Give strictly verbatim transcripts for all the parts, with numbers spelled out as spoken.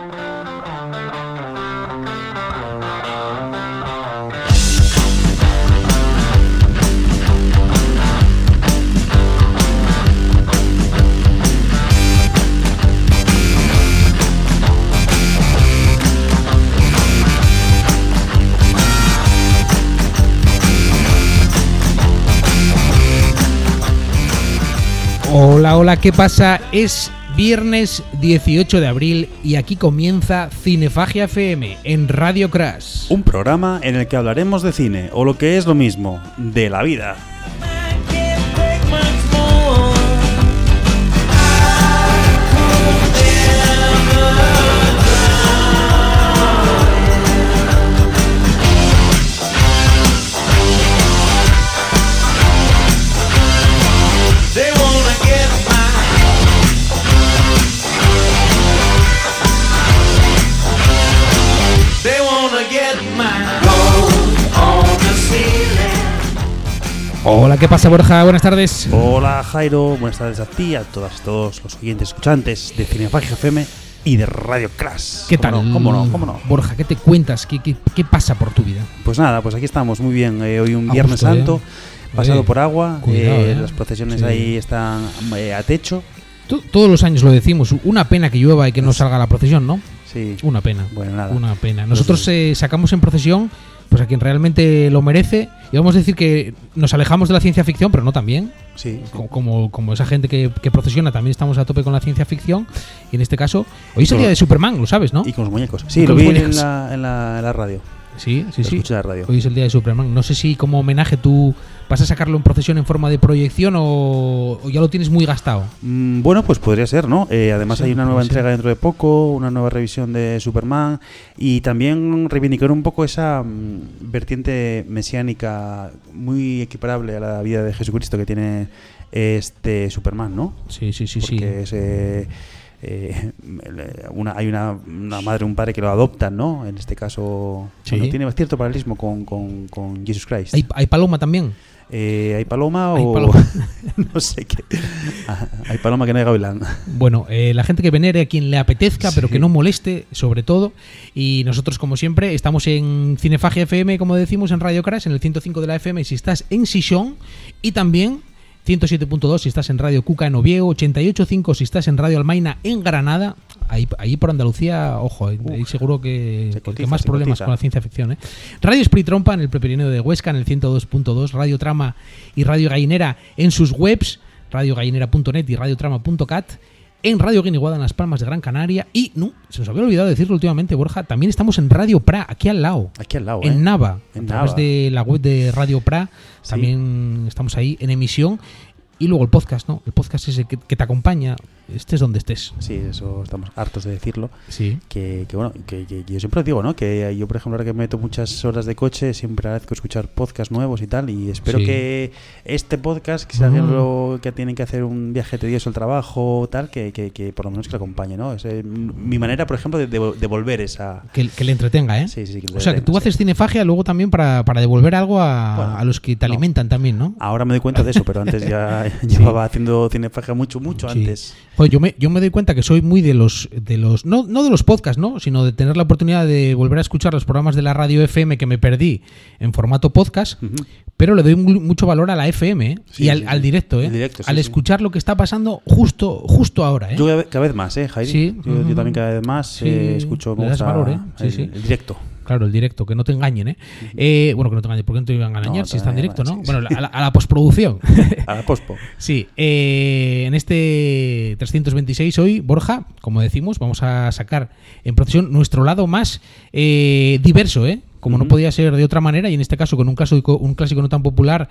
Hola, hola, ¿qué pasa? Es viernes dieciocho de abril y aquí comienza Cinefagia F M en Radio Crash. Un programa en el que hablaremos de cine, o lo que es lo mismo, de la vida. Hola, ¿qué pasa, Borja? Buenas tardes. Hola, Jairo. Buenas tardes a ti, a todas, todos los oyentes escuchantes de Cinefagia F M y de Radio Crash. ¿Qué tal? No? ¿Cómo no? ¿Cómo no? Borja, ¿qué te cuentas? ¿Qué, qué, qué pasa por tu vida? Pues nada, pues aquí estamos, muy bien. Eh, hoy un A Viernes gusto, Santo, eh. pasado Eh, por agua. cuidado, eh, eh. Las procesiones Sí. ahí están eh, a techo. Tú- Todos los años lo decimos, una pena que llueva y que no salga la procesión, ¿no? Sí. Una pena. Bueno, nada. Una pena. Nosotros eh, sacamos en procesión pues a quien realmente lo merece y vamos a decir que nos alejamos de la ciencia ficción, pero no también. Sí, sí. Co- Como, como esa gente que, que procesiona, también estamos a tope con la ciencia ficción. Y en este caso, hoy es el Todo. día de Superman, lo sabes, ¿no? Y con los muñecos. Y Sí, con lo los vi en muñecos. la, en, la, en la radio. Sí, sí, Lo sí. escuché en la radio. Hoy es el día de Superman. No sé si como homenaje tú vas a sacarlo en procesión en forma de proyección o, o ya lo tienes muy gastado. Mm, Bueno, pues podría ser, ¿no? Eh, además Sí, hay una nueva puede ser. entrega dentro de poco, una nueva revisión de Superman y también reivindicar un poco esa mm, vertiente mesiánica muy equiparable a la vida de Jesucristo que tiene este Superman, ¿no? Sí, sí, sí, Porque sí. es, eh, eh, una, hay una, una madre y un padre que lo adoptan, ¿no? En este caso, Sí. bueno, tiene cierto paralelismo con, con, con Jesus Christ. ¿Hay, hay paloma también? Eh, ¿Hay paloma Hay o...? paloma. No sé qué. Ah, hay paloma que no hay gavilán. Bueno, eh, la gente que venere a quien le apetezca, pero Sí. que no moleste, sobre todo. Y nosotros, como siempre, estamos en Cinefagia F M, como decimos, en Radio Crash, en el ciento cinco de la F M, si estás en Sison. Y también ciento siete punto dos si estás en Radio Cuca en Oviedo, ochenta y ocho punto cinco si estás en Radio Almaina en Granada. Ahí, ahí por Andalucía, ojo, ahí Uf, seguro que, se que- cotiza, que más se problemas cotiza. con la ciencia ficción. ¿eh? Radio Esprit Trompa en el Prepirineo de Huesca en el ciento dos punto dos, Radio Trama y Radio Gallinera en sus webs, radio gallinera punto net y radio trama punto cat, en Radio Guiniguada en Las Palmas de Gran Canaria y, no, se nos había olvidado decirlo últimamente, Borja, también estamos en Radio Pra, aquí al lado. Aquí al lado, En ¿eh? Nava, En a través Nava. de la web de Radio Pra, Sí. también estamos ahí en emisión. Y luego el podcast, ¿no? El podcast ese que, que te acompaña, estés donde estés. Sí, eso estamos hartos de decirlo. Sí. Que, que bueno, que, que- que yo siempre digo, ¿no? Que yo, por ejemplo, ahora que me meto muchas horas de coche, siempre agradezco escuchar podcasts nuevos y tal. Y espero Sí. que este podcast, que si alguien Mm. lo- que tienen que hacer un viaje tedioso al trabajo, tal, que, que, que por lo menos que lo acompañe, ¿no? Es eh, mi manera, por ejemplo, de devo- devolver esa. Que, que le entretenga, ¿eh? Sí, sí, sí, que O sea, que tú sí. haces cinefagia luego también para, para devolver algo a, Bueno, a los que te no. alimentan también, ¿no? Ahora me doy cuenta de eso, pero antes ya llevaba haciendo cinefagia mucho, mucho Sí. antes. Joder, yo me, yo me doy cuenta que soy muy de los de los no, no de los podcasts, ¿no? Sino de tener la oportunidad de volver a escuchar los programas de la radio F M que me perdí en formato podcast, Ujú. pero le doy mu- mucho valor a la F M, ¿eh? Sí, y al, sí, al sí. directo, ¿eh? El directo, sí, al sí. escuchar lo que está pasando justo justo ahora, ¿eh? Yo cada- cada vez más, ¿eh, Jairi? Sí. Yo, yo Ujú. también cada vez más Sí, eh, escucho le das gusta valor, ¿eh? Sí, el, sí. el directo. Claro, el directo, que no te engañen, ¿eh? Eh, bueno, que no te engañen, ¿por qué no te iban a engañar No, si está en te- directo, no? sí, Bueno, sí. a la, a la postproducción. A la pospo. Sí, eh, en este trescientos veintiséis hoy, Borja, como decimos, vamos a sacar en procesión nuestro lado más eh, diverso, ¿eh? Como no Ujú. podía ser de otra manera, y en este caso con un, caso, un clásico no tan popular,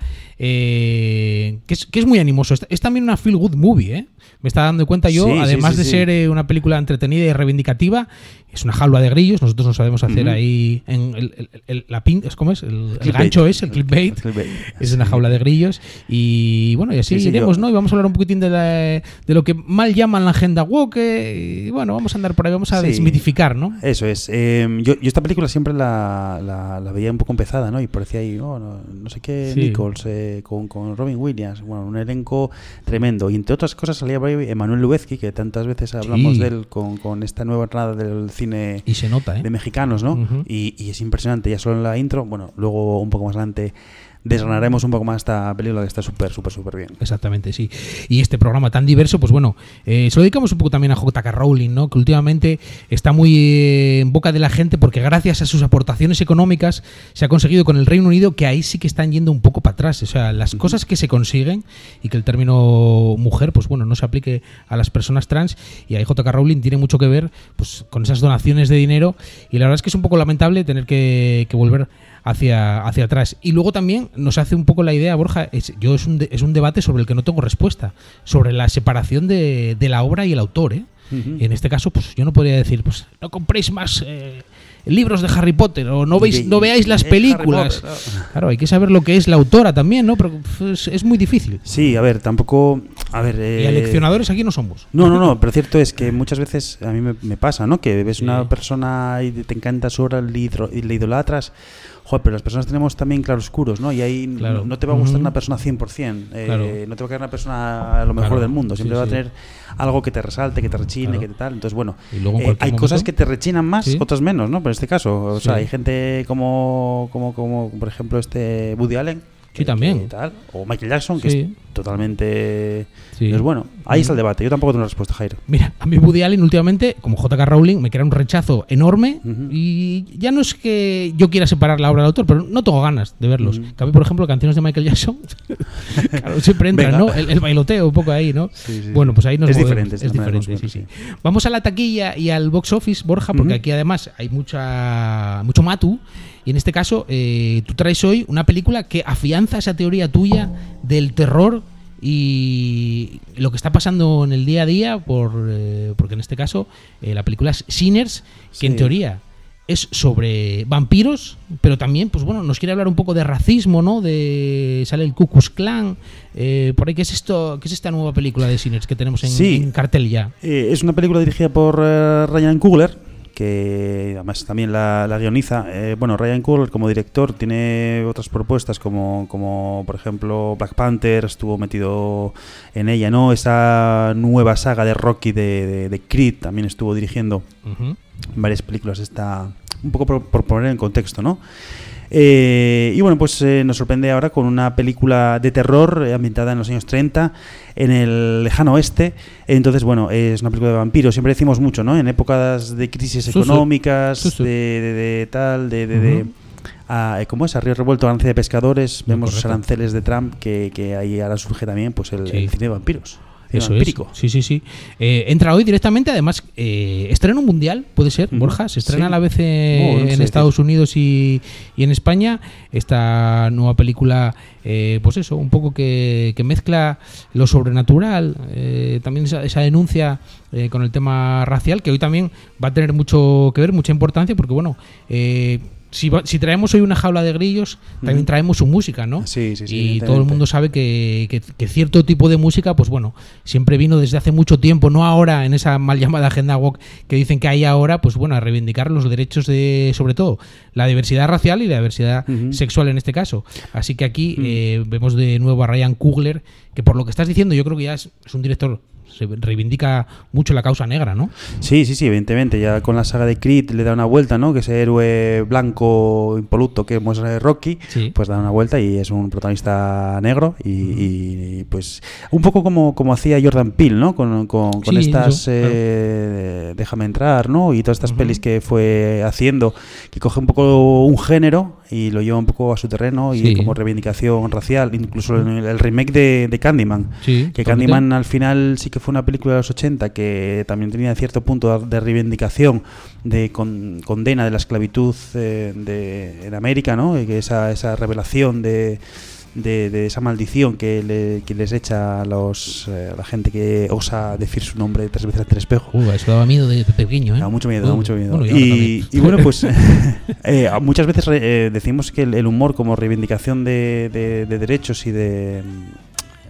eh, que, es, que es muy animoso. Es, es también una feel good movie, ¿eh? Me está dando cuenta yo, Sí, sí, además sí, de sí. ser eh, una película entretenida y reivindicativa, es una jaula de grillos. Nosotros no sabemos hacer Ujú. ahí en el, el- el- la pin, ¿cómo es? El, el Clickbait. gancho es, el clickbait. El clickbait. Es una Sí. jaula de grillos. Y bueno, y así Sí, sí, iremos, yo- ¿no? Y vamos a hablar un poquitín de, la- de lo que mal llaman la agenda woke. Y bueno, vamos a andar por ahí, vamos a Sí. desmitificar, ¿no? Eso es. Eh, yo, yo esta película siempre la, la, la veía un poco empezada, ¿no? Y parecía ahí, oh, no, no sé qué, Sí. Nichols, eh, con, con Robin Williams, bueno, un elenco tremendo. Y entre otras cosas salía por ahí Emanuel Lubezki, que tantas veces hablamos Sí. de él con, con esta nueva entrada del cine Y se nota, ¿eh? de mexicanos, ¿no? Ujú. y, y es impresionante, ya solo en la intro. Bueno, luego un poco más adelante desgranaremos un poco más esta película que está súper, súper, súper bien. Exactamente, sí. Y este programa tan diverso, pues bueno, eh, se lo dedicamos un poco también a J K. Rowling, ¿no? Que últimamente está muy eh, en boca de la gente porque gracias a sus aportaciones económicas se ha conseguido con el Reino Unido que ahí sí que están yendo un poco para atrás. O sea, las cosas que se consiguen y que el término mujer, pues bueno, no se aplique a las personas trans, y ahí J K. Rowling tiene mucho que ver pues con esas donaciones de dinero, y la verdad es que es un poco lamentable tener que, que volver hacia, hacia atrás. Y luego también nos hace un poco la idea, Borja, es, yo es un, de, es un debate sobre el que no tengo respuesta, sobre la separación de, de la obra y el autor, ¿eh? Uh-huh. Y en este caso, pues yo no podría decir, pues no compréis más eh, libros de Harry Potter o no veis, no veáis las películas. Potter, ¿no? Claro, hay que saber lo que es la autora también, ¿no? Pero pues, es muy difícil. Sí, a ver, tampoco... A ver, eh, Y aleccionadores aquí no somos. No, no, no, pero cierto es que muchas veces a mí me, me pasa, ¿no? Que ves Sí. una persona y te encanta su obra y le idolatras. Joder, pero las personas tenemos también claroscuros, ¿no? Y ahí Claro. no, no te va a gustar Uh-huh. una persona cien por ciento. Eh, Claro. No te va a quedar una persona a lo mejor Claro. del mundo. Siempre Sí, va sí. a tener algo que te resalte, que te rechine, Claro. que te tal. Entonces, bueno, Y luego en eh, cualquier hay momento- cosas que te rechinan más, Sí. otras menos, ¿no? Pero en este caso, o Sí. sea, hay gente como, como, como, por ejemplo, este Woody Allen. Sí, que- también. que tal, o Michael Jackson, que Sí. es totalmente... Sí. Es bueno. Ahí está el Mm. debate. Yo tampoco tengo una respuesta, Jairo. Mira, a mí Woody Allen últimamente, como J K. Rowling, me crea un rechazo enorme. Ujú. Y ya no es que yo quiera separar la obra del autor, pero no tengo ganas de verlos. Ujú. Que a mí, por ejemplo, canciones de Michael Jackson, claro, siempre entran, Venga. ¿no? El, el bailoteo un poco ahí, ¿no? Sí, sí, Bueno, sí. pues ahí nos Es movemos. diferente, Es esta manera de diferente, sí, verlo, sí. Vamos a la taquilla y al box office, Borja, porque Ujú. aquí además hay mucha mucho matu. Y en este caso, eh, tú traes hoy una película que afianza esa teoría tuya del terror y lo que está pasando en el día a día, por eh, porque en este caso eh, la película es Sinners, que en Sí. teoría es sobre vampiros, pero también, pues bueno, nos quiere hablar un poco de racismo, ¿no? De sale el Ku Klux Klan, eh, por ahí, ¿qué es esto? ¿Qué es esta nueva película de Sinners que tenemos en, Sí. en cartel ya? Eh, es una película dirigida por eh, Ryan Coogler, que además también la, la guioniza. Eh, bueno, Ryan Coogler como director tiene otras propuestas como, como por ejemplo Black Panther, estuvo metido en ella, ¿no? Esa nueva saga de Rocky de, de, de Creed también estuvo dirigiendo Ujú. varias películas. Está un poco por, por poner en contexto, ¿no? Eh, y bueno, pues eh, nos sorprende ahora con una película de terror eh, ambientada en los años treinta, en el lejano oeste. Entonces, bueno, es una película de vampiros. Siempre decimos mucho, ¿no? En épocas de crisis Sí, sí. económicas, Sí, sí. De, de, de tal, de... de, de Ujú. a, ¿cómo es? A río revuelto, ganancia de pescadores. Muy Vemos los correcto. aranceles de Trump, que, que ahí ahora surge también pues el, Sí. el cine de vampiros. Cine Eso vampírico. es. Sí, sí, sí. Eh, entra hoy directamente, además, eh, estreno mundial, puede ser, Ujú. Borja. Se estrena Sí. a la vez eh, Oh, no sé en decir. Estados Unidos y, y en España. Esta nueva película, eh, pues eso, un poco que, que mezcla lo sobrenatural, eh, también esa, esa denuncia eh, con el tema racial, que hoy también va a tener mucho que ver, mucha importancia, porque bueno, eh, si, va- si traemos hoy una jaula de grillos, también Ujú. traemos su música, ¿no? Sí, sí, sí, Y todo el evidentemente. mundo sabe que, que- que cierto tipo de música, pues bueno, siempre vino desde hace mucho tiempo, no ahora en esa mal llamada agenda woke que dicen que hay ahora, pues bueno, a reivindicar los derechos de, sobre todo, la diversidad racial y la diversidad Ujú. sexual en este caso. Así que aquí Mm. eh, vemos de nuevo a Ryan Coogler, que por lo que estás diciendo, yo creo que ya es, es un director, se reivindica mucho la causa negra, ¿no? Sí, sí, sí, evidentemente. Ya con la saga de Creed le da una vuelta, ¿no? Que ese héroe blanco impoluto que es eh, Rocky, Sí. pues da una vuelta y es un protagonista negro y, y, pues un poco como, como hacía Jordan Peele, ¿no? Con, con, con Sí, estas eso, claro. eh, Déjame entrar, ¿no? Y todas estas Ujú. pelis que fue haciendo, que coge un poco un género y lo lleva un poco a su terreno y Sí. como reivindicación racial, incluso en el, el remake de, de Candyman. Sí, Que totalmente. Candyman al final sí que fue una película de los ochenta que también tenía cierto punto de reivindicación, de con- condena de la esclavitud eh, de, en América, ¿no? Y que esa, esa revelación de, de, de esa maldición que, le- que les echa a, los, eh, a la gente que osa decir su nombre tres veces ante el espejo. Uh, eso daba miedo de, de pequeño, ¿eh? Da mucho miedo, da Uh, mucho miedo. bueno, y ahora y, también. y bueno, pues eh, muchas veces eh, decimos que el, el humor como reivindicación de, de- de derechos y de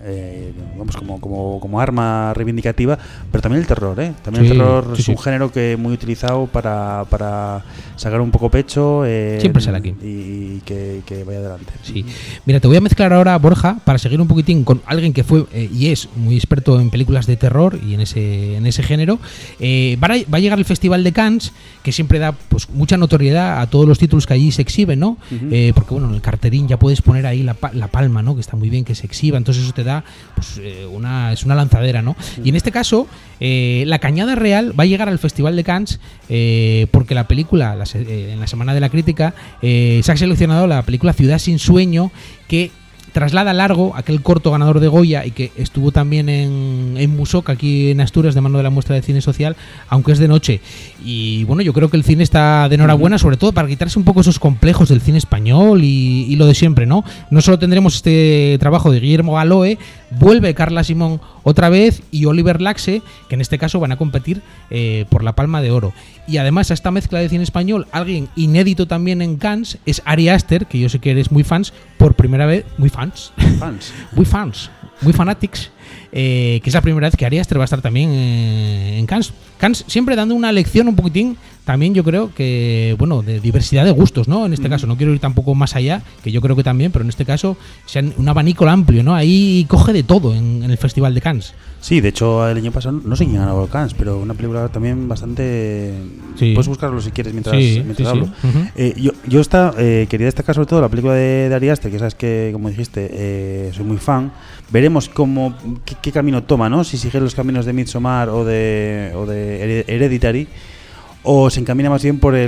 eh, vamos como, como, como arma reivindicativa, pero también el terror, ¿eh? También Sí, el terror sí, es sí. un género que muy utilizado para, para sacar un poco pecho eh, Siempre sale aquí. y, y que, que vaya adelante. Sí. Mira, te voy a mezclar ahora, Borja, para seguir un poquitín con alguien que fue eh, y es muy experto en películas de terror y en ese, en ese género. Eh, va, a, va a llegar el Festival de Cannes, que siempre da pues mucha notoriedad a todos los títulos que allí se exhiben, ¿no? Uh-huh. Eh, porque bueno, en el carterín ya puedes poner ahí la, la palma, ¿no? Que está muy bien que se exhiba, entonces eso te da pues eh, una es una lanzadera, ¿no? Uh-huh. Y en este caso, eh, La Cañada Real va a llegar al Festival de Cannes eh, porque la película, la, eh, en la Semana de la Crítica, eh, se ha seleccionado la película Ciudad sin sueño, que traslada largo aquel corto ganador de Goya y que estuvo también en, en Musoc, aquí en Asturias, de mano de la muestra de cine social, aunque es de noche. Y bueno, yo creo que el cine está de enhorabuena, sobre todo para quitarse un poco esos complejos del cine español y, y lo de siempre, ¿no? No solo tendremos este trabajo de Guillermo Galoe, vuelve Carla Simón otra vez y Oliver Laxe, que en este caso van a competir eh, por la Palma de Oro. Y además a esta mezcla de cine español, alguien inédito también en Cannes es Ari Aster, que yo sé que eres muy fans, por primera vez, muy fans, Fans. muy fans, muy fanatics, eh, que es la primera vez que Ari Aster va a estar también eh, en Cannes. Cannes siempre dando una lección un poquitín, también yo creo que, bueno, de diversidad de gustos, ¿no? En este mm. caso, no quiero ir tampoco más allá, que yo creo que también, pero en este caso, sean un abanico amplio, ¿no? Ahí coge de todo en, en el Festival de Cannes. Sí, de hecho, el año pasado no sé quién ganó Cannes, pero una película también bastante... Sí. Puedes buscarlo si quieres mientras, sí, mientras sí, hablo. Sí. Uh-huh. Eh, yo yo esta, eh, quería destacar sobre todo la película de, de Ari Aster, que sabes que, como dijiste, eh, soy muy fan. Veremos cómo qué, qué camino toma, ¿no? Si sigue los caminos de Midsommar o de, o de Hereditary, o se encamina más bien por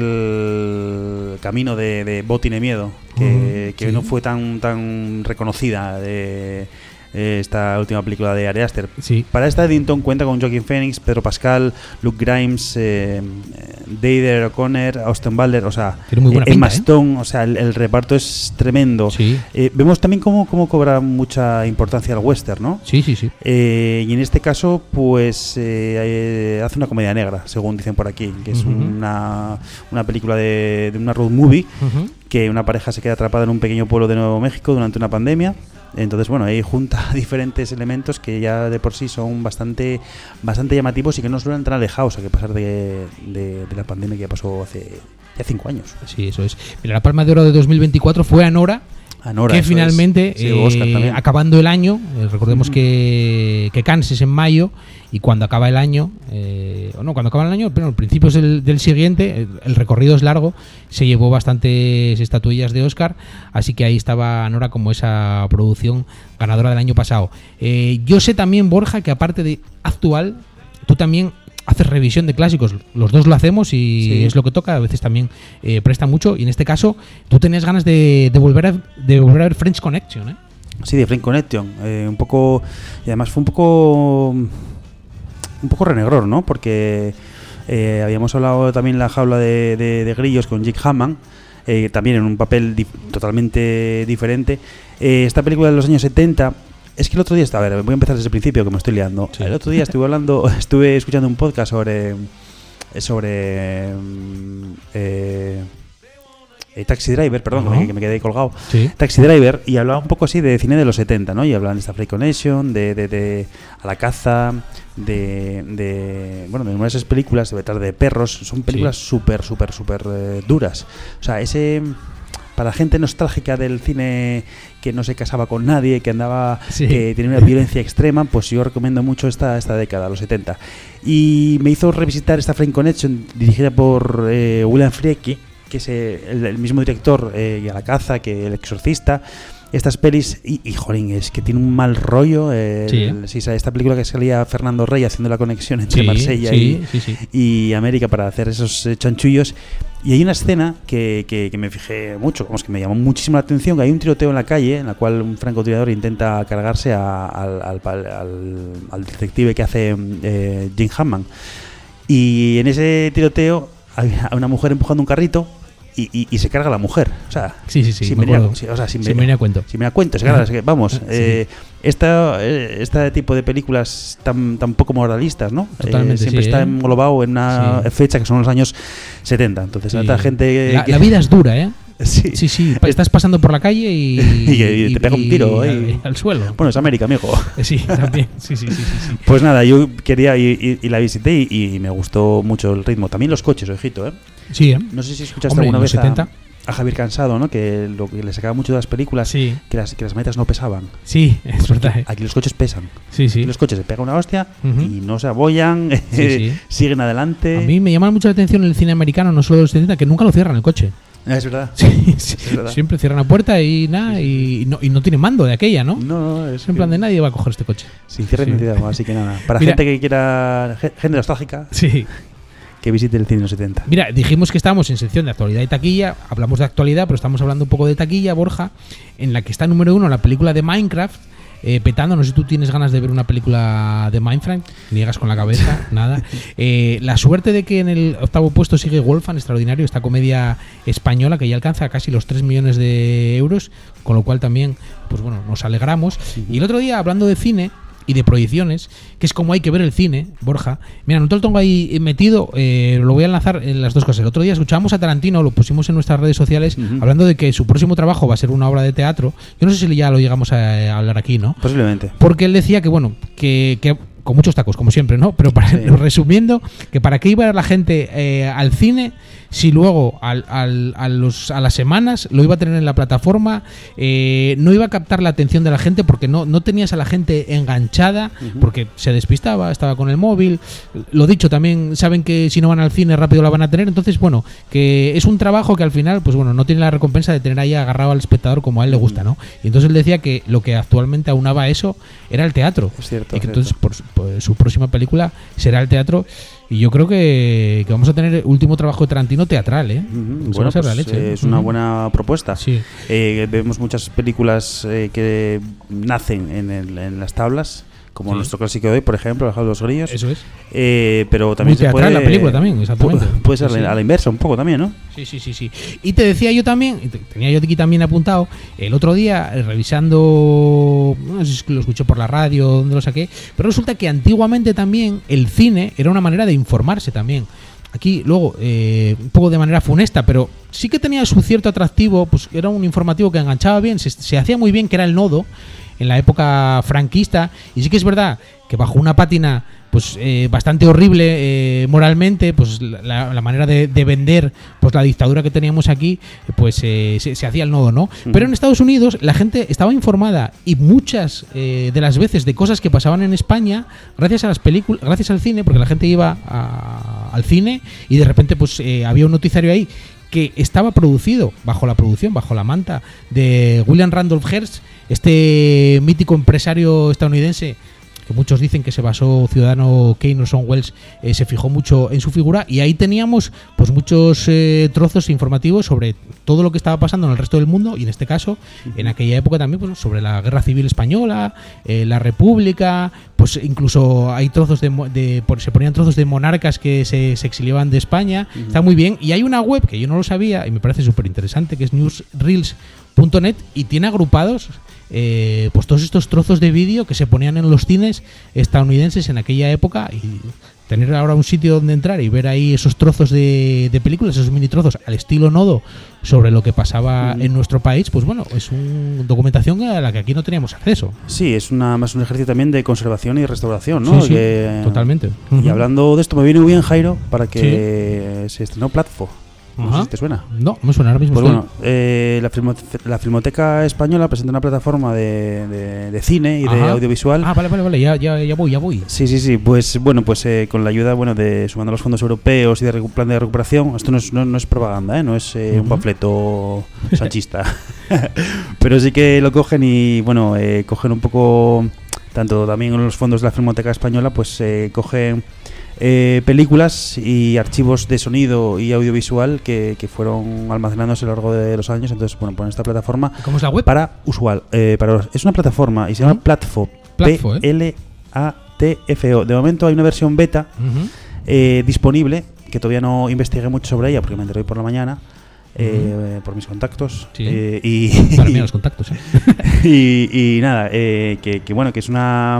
el camino de, de Bo tiene miedo, que, uh-huh, que sí. no fue tan, tan reconocida de... esta última película de Ari Aster. Sí. Para esta Eddington cuenta con Joaquin Phoenix, Pedro Pascal, Luke Grimes, eh, Deirdre O'Connor, Austin Butler, o sea, muy buena Emma pinta, Stone, ¿eh? o sea, el, el reparto es tremendo. Sí. Eh, vemos también cómo, cómo cobra mucha importancia el western, ¿no? Sí, sí, sí. Eh, y en este caso, pues eh, hace una comedia negra, según dicen por aquí, que es uh-huh. una, una película de, de una road movie, uh-huh. que una pareja se queda atrapada en un pequeño pueblo de Nuevo México durante una pandemia. Entonces, bueno, ahí junta diferentes elementos que ya de por sí son bastante bastante llamativos y que no suelen entrar alejados a que pasar de, de, de la pandemia que ya pasó hace ya cinco años. Sí, eso es. Mira, la Palma de Oro de dos mil veinticuatro fue Anora, Anora, que finalmente, sí, eh, Oscar acabando el año, eh, recordemos mm. que, que Cannes es en mayo, y cuando acaba el año, eh, o no, cuando acaba el año, pero al principio del, del siguiente, el, el recorrido es largo, se llevó bastantes estatuillas de Oscar, así que ahí estaba Anora como esa producción ganadora del año pasado. Eh, yo sé también, Borja, que aparte de actual, tú también haces revisión de clásicos, los dos lo hacemos y sí. es lo que toca, a veces también eh, presta mucho, y en este caso tú tenías ganas de, de, volver, a, de volver a ver French Connection, ¿eh? Sí, de French Connection, eh, un poco, y además fue un poco un poco renegror, ¿no? Porque eh, habíamos hablado también en la jaula de, de, de grillos con Jake Hammond, eh, también en un papel di- totalmente diferente. Eh, esta película de los años setenta. Es que el otro día estaba, a ver, voy a empezar desde el principio que me estoy liando. Sí. El otro día estuve hablando, estuve escuchando un podcast sobre sobre eh, eh, Taxi Driver, perdón, uh-huh. que me quedé colgado. Sí. Taxi Driver, y hablaba un poco así de cine de los setenta, ¿no? Y hablaban de esta Free Connection, de, de, de A la caza, de, de bueno, de numerosas películas, de Vetar de perros. Son películas súper, sí. súper, súper eh, duras. O sea, ese... para gente nostálgica del cine que no se casaba con nadie, que andaba, sí. que tenía una violencia extrema, pues yo recomiendo mucho esta, esta década, los setenta. Y me hizo revisitar esta Frame Connection, dirigida por eh, William Friedkin, que es eh, el, el mismo director eh, A la caza que El exorcista. Estas pelis, y, y jolín, es que tiene un mal rollo. Eh, sí. el, sí, esta película que salía Fernando Rey haciendo la conexión entre sí, Marsella sí, y, sí, sí. y América para hacer esos eh, chanchullos. Y hay una escena que, que, que me fijé mucho, vamos, que me llamó muchísimo la atención, que hay un tiroteo en la calle en la cual un francotirador intenta cargarse a, al, al, al, al detective que hace eh, Jim Hammond. Y en ese tiroteo hay una mujer empujando un carrito y, y, y se carga a la mujer. O sea, sí, sí, sí, sin me venir acuerdo. A, o sea, sin, sin venir a cuento. Sin venir a cuento, se carga, vamos, sí. eh, esta, este tipo de películas tan, tan poco moralistas, ¿no? Totalmente, eh, siempre sí, está ¿eh? englobado en una sí. fecha que son los años setenta. Entonces, sí. Tanta gente la, que, la vida es dura, ¿eh? Sí, Sí, sí, pa- estás pasando por la calle y, Y te pega un tiro, y- ¿eh? al, al suelo. Bueno, es América, amigo. Eh, Sí, también. Sí, sí, sí, sí, sí. Pues nada, yo quería y, y- y la visité y, y me gustó mucho el ritmo. También los coches, ojito, ¿eh? Sí, ¿eh? No sé si escuchaste Hombre, alguna en los vez a, setenta. a Javier Cansado, ¿no? Que lo que le sacaba mucho de las películas, Sí. que las, que las maletas no pesaban. Sí, es verdad. ¿eh? Aquí los coches pesan. Sí, sí. Y los coches se pegan una hostia Ujú. y no se abollan, sí. siguen adelante. A mí me llama mucho la atención el cine americano, no solo de los setenta, que nunca lo cierran el coche. Ah, es verdad. Sí, sí. Es verdad. Siempre cierran la puerta y nada, y, no, y no tiene mando de aquella, ¿no? No, no, es Es en plan de nadie va a coger este coche. sin cierre Sí. ni identidad, así que nada. Para Mira. gente que quiera ge- gente nostálgica, Sí. que visite el cine de los setenta. Mira, dijimos que estábamos en sección de actualidad y taquilla, hablamos de actualidad, pero estamos hablando un poco de taquilla, Borja, en la que está número uno la película de Minecraft, eh, petando. No sé si tú tienes ganas de ver una película de Minecraft, niegas con la cabeza, nada. Eh, la suerte de que en el octavo puesto sigue Wolfman, extraordinario, esta comedia española que ya alcanza casi los tres millones de euros, con lo cual también, pues bueno, nos alegramos. Y el otro día, hablando de cine y de proyecciones, que es como hay que ver el cine, Borja. Mira, no te lo tengo ahí metido, eh, lo voy a enlazar en las dos cosas. El otro día escuchábamos a Tarantino, lo pusimos en nuestras redes sociales, Ujú. hablando de que su próximo trabajo va a ser una obra de teatro. Yo no sé si ya lo llegamos a, a hablar aquí, ¿no? Posiblemente. Porque él decía que, bueno, que, que con muchos tacos, como siempre, ¿no? Pero para, Sí. resumiendo, que para qué iba a ir la gente eh, al cine si luego al, al- a, los, a las semanas lo iba a tener en la plataforma, eh, no iba a captar la atención de la gente porque no, no tenías a la gente enganchada, Ujú. porque se despistaba, estaba con el móvil. Lo dicho, también saben que si no van al cine rápido la van a tener. Entonces, bueno, que es un trabajo que al final, pues bueno, no tiene la recompensa de tener ahí agarrado al espectador como a él le gusta, ¿no? Y entonces él decía que lo que actualmente aunaba eso era el teatro. Es cierto, Y que cierto. entonces por, su- por su próxima película será el teatro. Y yo creo que, que vamos a tener el último trabajo de Tarantino teatral, ¿eh? Ujú. Eso va Bueno, a ser pues, la leche. eh, es una Ujú. buena propuesta. Sí. Eh, vemos muchas películas eh, que nacen en, el- en las tablas, como Sí. nuestro clásico de hoy, por ejemplo, El Jaula de los Grillos. Eso es. Eh, pero también Muy se teatral puede, la película también, exactamente. pu- Puede ser Sí, sí. a la inversa un poco también, ¿no? Sí, sí, sí, sí. Y te decía yo también, y te- tenía yo aquí también apuntado, el otro día, eh, revisando, no sé si es que lo escuché por la radio, donde lo saqué, pero resulta que antiguamente también el cine era una manera de informarse también. Aquí, luego, eh, un poco de manera funesta, pero sí que tenía su cierto atractivo, pues era un informativo que enganchaba bien, se, se hacía muy bien, que era El Nodo, en la época franquista, y sí que es verdad que bajo una pátina pues eh, bastante horrible eh, moralmente, pues la, la manera de, de vender pues la dictadura que teníamos aquí, pues eh, se, se hacía el nodo, ¿no? Ujú. Pero en Estados Unidos la gente estaba informada y muchas eh, de las veces de cosas que pasaban en España gracias a las películas, gracias al cine, porque la gente iba a- al cine y de repente pues eh, había un noticiario ahí que estaba producido bajo la producción, bajo la manta de William Randolph Hearst, este mítico empresario estadounidense que muchos dicen que se basó Ciudadano Kane, Orson Welles, eh, se fijó mucho en su figura, y ahí teníamos pues muchos eh, trozos informativos sobre todo lo que estaba pasando en el resto del mundo, y en este caso, en aquella época también, pues sobre la Guerra Civil Española, eh, la República, pues incluso hay trozos de, mo- de por- se ponían trozos de monarcas que se, se exiliaban de España. Ujú. Está muy bien, y hay una web que yo no lo sabía y me parece súper interesante, que es newsreels punto net, y tiene agrupados eh, pues todos estos trozos de vídeo que se ponían en los cines estadounidenses en aquella época, y tener ahora un sitio donde entrar y ver ahí esos trozos de, de películas, esos mini trozos al estilo Nodo sobre lo que pasaba Mm. en nuestro país, pues bueno, es una documentación a la que aquí no teníamos acceso. Sí, es una, más un ejercicio también de conservación y restauración, ¿no? Sí, sí, Que- totalmente. Y Ujú. hablando de esto, me viene muy bien, Jairo, para que se estrenó Platfo. No Ajá. sé si te suena. No, no me suena ahora mismo. Pues estoy- bueno, eh, la, Filmo- la Filmoteca Española presenta una plataforma de, de- de cine y de Ajá. audiovisual. Ah, vale, vale, vale, ya, ya, ya voy, ya voy. Sí, sí, sí. Pues bueno, pues eh, con la ayuda, bueno, de sumando los fondos europeos y de recu- plan de recuperación, esto no es, no, no es propaganda, ¿eh? No es eh, un Ujú. panfleto sanchista. Pero sí que lo cogen y, bueno, eh, cogen un poco, tanto también en los fondos de la Filmoteca Española, pues eh, cogen eh, películas y archivos de sonido y audiovisual que, que fueron almacenándose a lo largo de los años. Entonces, bueno, ponen esta plataforma ¿Cómo es la web? para usual. Eh, para, es una plataforma y se llama Ujú. Platfo. Platfo, ¿eh? P L A T F O. De momento hay una versión beta Ujú. eh, disponible, que todavía no investigué mucho sobre ella porque me enteré hoy por la mañana, eh, por mis contactos. Sí. Eh, y, Para mí los contactos, ¿eh? y, y nada, eh, que, que bueno, que es una,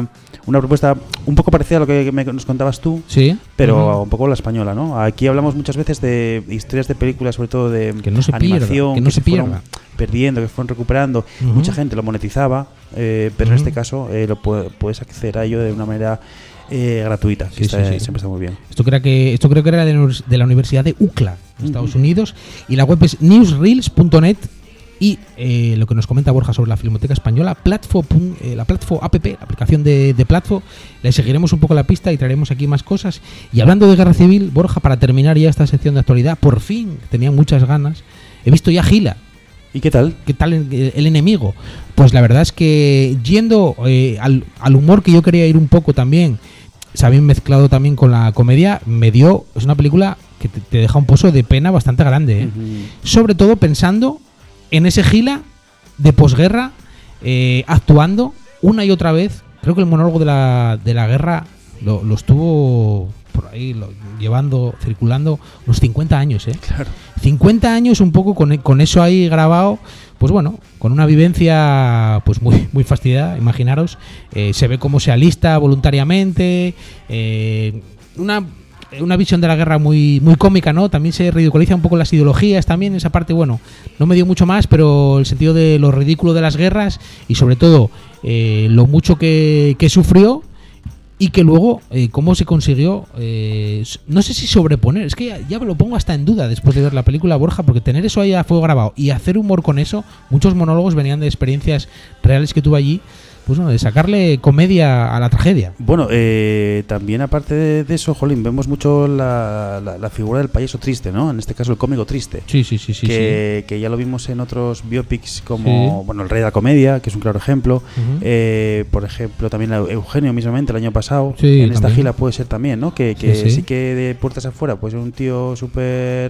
una propuesta un poco parecida a lo que me, nos contabas tú, sí, pero uh-huh. un poco la española, ¿no? Aquí hablamos muchas veces de historias de películas, sobre todo de que no se animación, pierda, que no que se, se fueron pierda. perdiendo, que fueron recuperando. Uh-huh. Mucha gente lo monetizaba, eh, pero uh-huh. en este caso eh, lo puede, puedes acceder a ello de una manera eh, gratuita, que sí, está, sí, sí. siempre está muy bien. Esto creo que esto creo que era de, de la Universidad de U C L A, en Estados uh-huh. Unidos, y la web es newsreels punto net. Y eh, lo que nos comenta Borja sobre la Filmoteca Española, Platfo, eh, la Platfo app, la aplicación de, de Platfo, le seguiremos un poco la pista y traeremos aquí más cosas. Y hablando de Guerra Civil, Borja, para terminar ya esta sección de actualidad, por fin, tenía muchas ganas, he visto ya Gila. ¿Y qué tal? ¿Qué tal el, el enemigo? Pues la verdad es que yendo eh, al, al humor que yo quería ir un poco también, se habían mezclado también con la comedia, me dio, es una película que te, te deja un pozo de pena bastante grande, ¿eh? Uh-huh. Sobre todo pensando en ese Gila de posguerra, eh, actuando una y otra vez. Creo que el monólogo de la, de la guerra lo, lo estuvo por ahí lo, llevando, circulando unos cincuenta años, ¿eh? Claro. cincuenta años un poco con, con eso ahí grabado, pues bueno, con una vivencia pues muy, muy fastidiada, imaginaros. Eh, se ve cómo se alista voluntariamente, eh, una... una visión de la guerra muy muy cómica, ¿no? También se ridiculiza un poco las ideologías, también esa parte, bueno, no me dio mucho más, pero el sentido de lo ridículo de las guerras y sobre todo eh, lo mucho que, que sufrió y que luego eh, cómo se consiguió, eh, no sé si sobreponer, es que ya, ya me lo pongo hasta en duda después de ver la película, Borja, porque tener eso ahí a fuego grabado y hacer humor con eso, muchos monólogos venían de experiencias reales que tuve allí, pues bueno, de sacarle comedia a la tragedia. Bueno, eh, también aparte de, de eso, jolín, vemos mucho la, la, la figura del payaso triste, ¿no? En este caso el cómico triste. Sí, sí, sí, sí. Que, sí. que ya lo vimos en otros biopics como, sí. bueno, El Rey de la Comedia, que es un claro ejemplo. Uh-huh. Eh, por ejemplo, también Eugenio mismamente el año pasado. Sí, en esta también. Gila puede ser también, ¿no? Que, que sí, sí. sí que de puertas afuera, pues es un tío súper...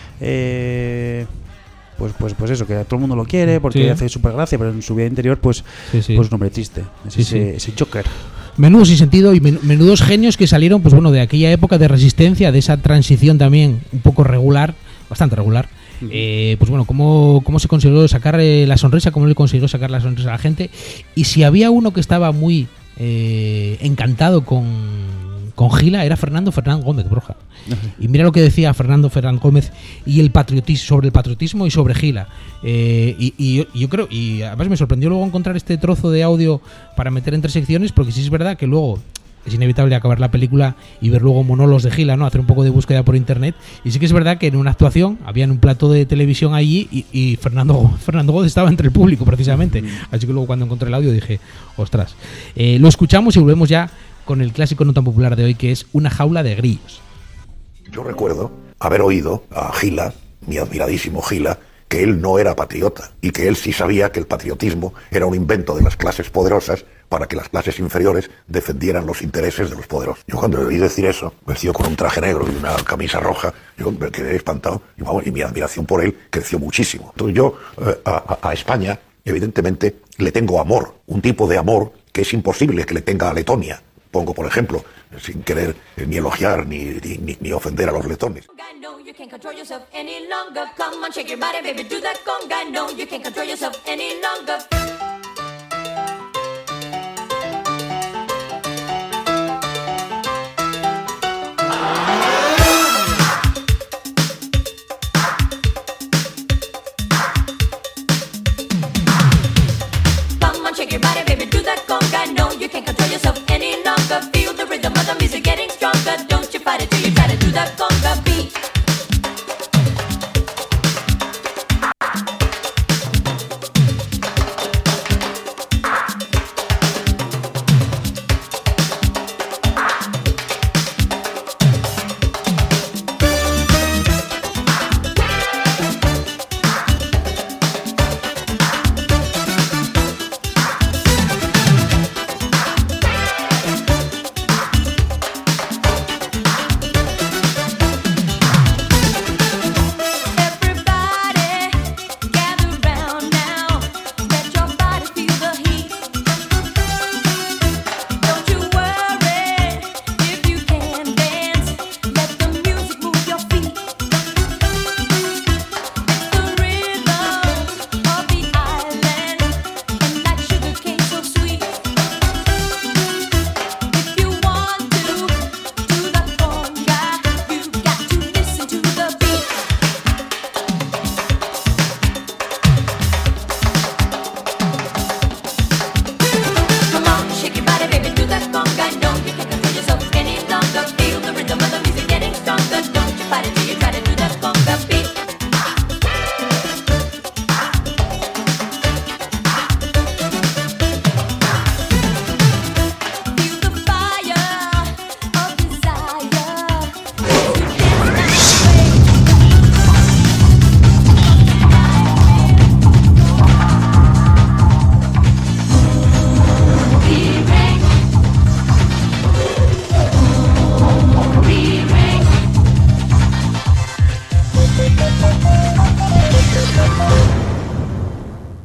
Eh, Pues, pues, pues eso, que todo el mundo lo quiere porque sí. hace súper gracia, pero en su vida interior, pues, sí, sí. pues un hombre triste. Es sí, ese, sí. ese Joker. Menudo sin sentido y menudos genios que salieron, pues bueno, de aquella época de resistencia, de esa transición también un poco regular, bastante regular. Uh-huh. Eh, pues bueno, cómo, cómo se consiguió sacar eh, la sonrisa, cómo le consiguió sacar la sonrisa a la gente. Y si había uno que estaba muy eh, encantado con, con Gila, era Fernando Fernán Gómez, Borja. Y mira lo que decía Fernando Ferran Gómez y el patriotismo, sobre el patriotismo y sobre Gila. Eh, y, y, yo, y yo creo, y además me sorprendió luego encontrar este trozo de audio para meter entre secciones, porque sí es verdad que luego es inevitable acabar la película y ver luego monólogos de Gila, ¿no? Hacer un poco de búsqueda por internet. Y sí que es verdad que en una actuación había un plato de televisión allí y, y Fernando Fernando Gómez estaba entre el público precisamente. Así que luego cuando encontré el audio dije, ostras. Eh, lo escuchamos y volvemos ya con el clásico no tan popular de hoy, que es Una jaula de grillos. Yo recuerdo haber oído a Gila, mi admiradísimo Gila, que él no era patriota y que él sí sabía que el patriotismo era un invento de las clases poderosas para que las clases inferiores defendieran los intereses de los poderosos. Yo cuando oí decir eso, vestido con un traje negro y una camisa roja, yo me quedé espantado y, vamos, y mi admiración por él creció muchísimo. Entonces yo eh, a, a España, evidentemente, le tengo amor, un tipo de amor que es imposible que le tenga a Letonia. Pongo, por ejemplo, sin querer eh, ni elogiar ni, ni, ni ofender a los letones.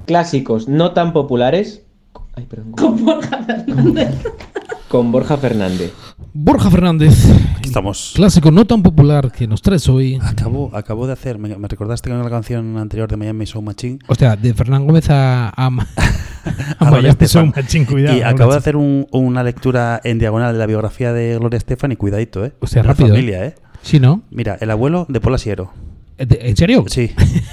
Clásicos no tan populares. Ay, perdón. Con Borja Fernández. Con Borja Fernández. Borja Fernández. Aquí estamos. Clásico no tan popular que nos traes hoy. Acabo, acabo de hacer, me, me recordaste con la canción anterior de Miami Sound Machine. Hostia, de Fernán Gómez a, a, a, a Gloria Miami Sound Estefan. Machine, cuidado. Y acabo de hacer un, una lectura en diagonal de la biografía de Gloria Estefan y cuidadito, ¿eh? Hostia, La rápido, familia, ¿eh? Sí, ¿no? Mira, el abuelo de Pola Siero. ¿En serio? Sí.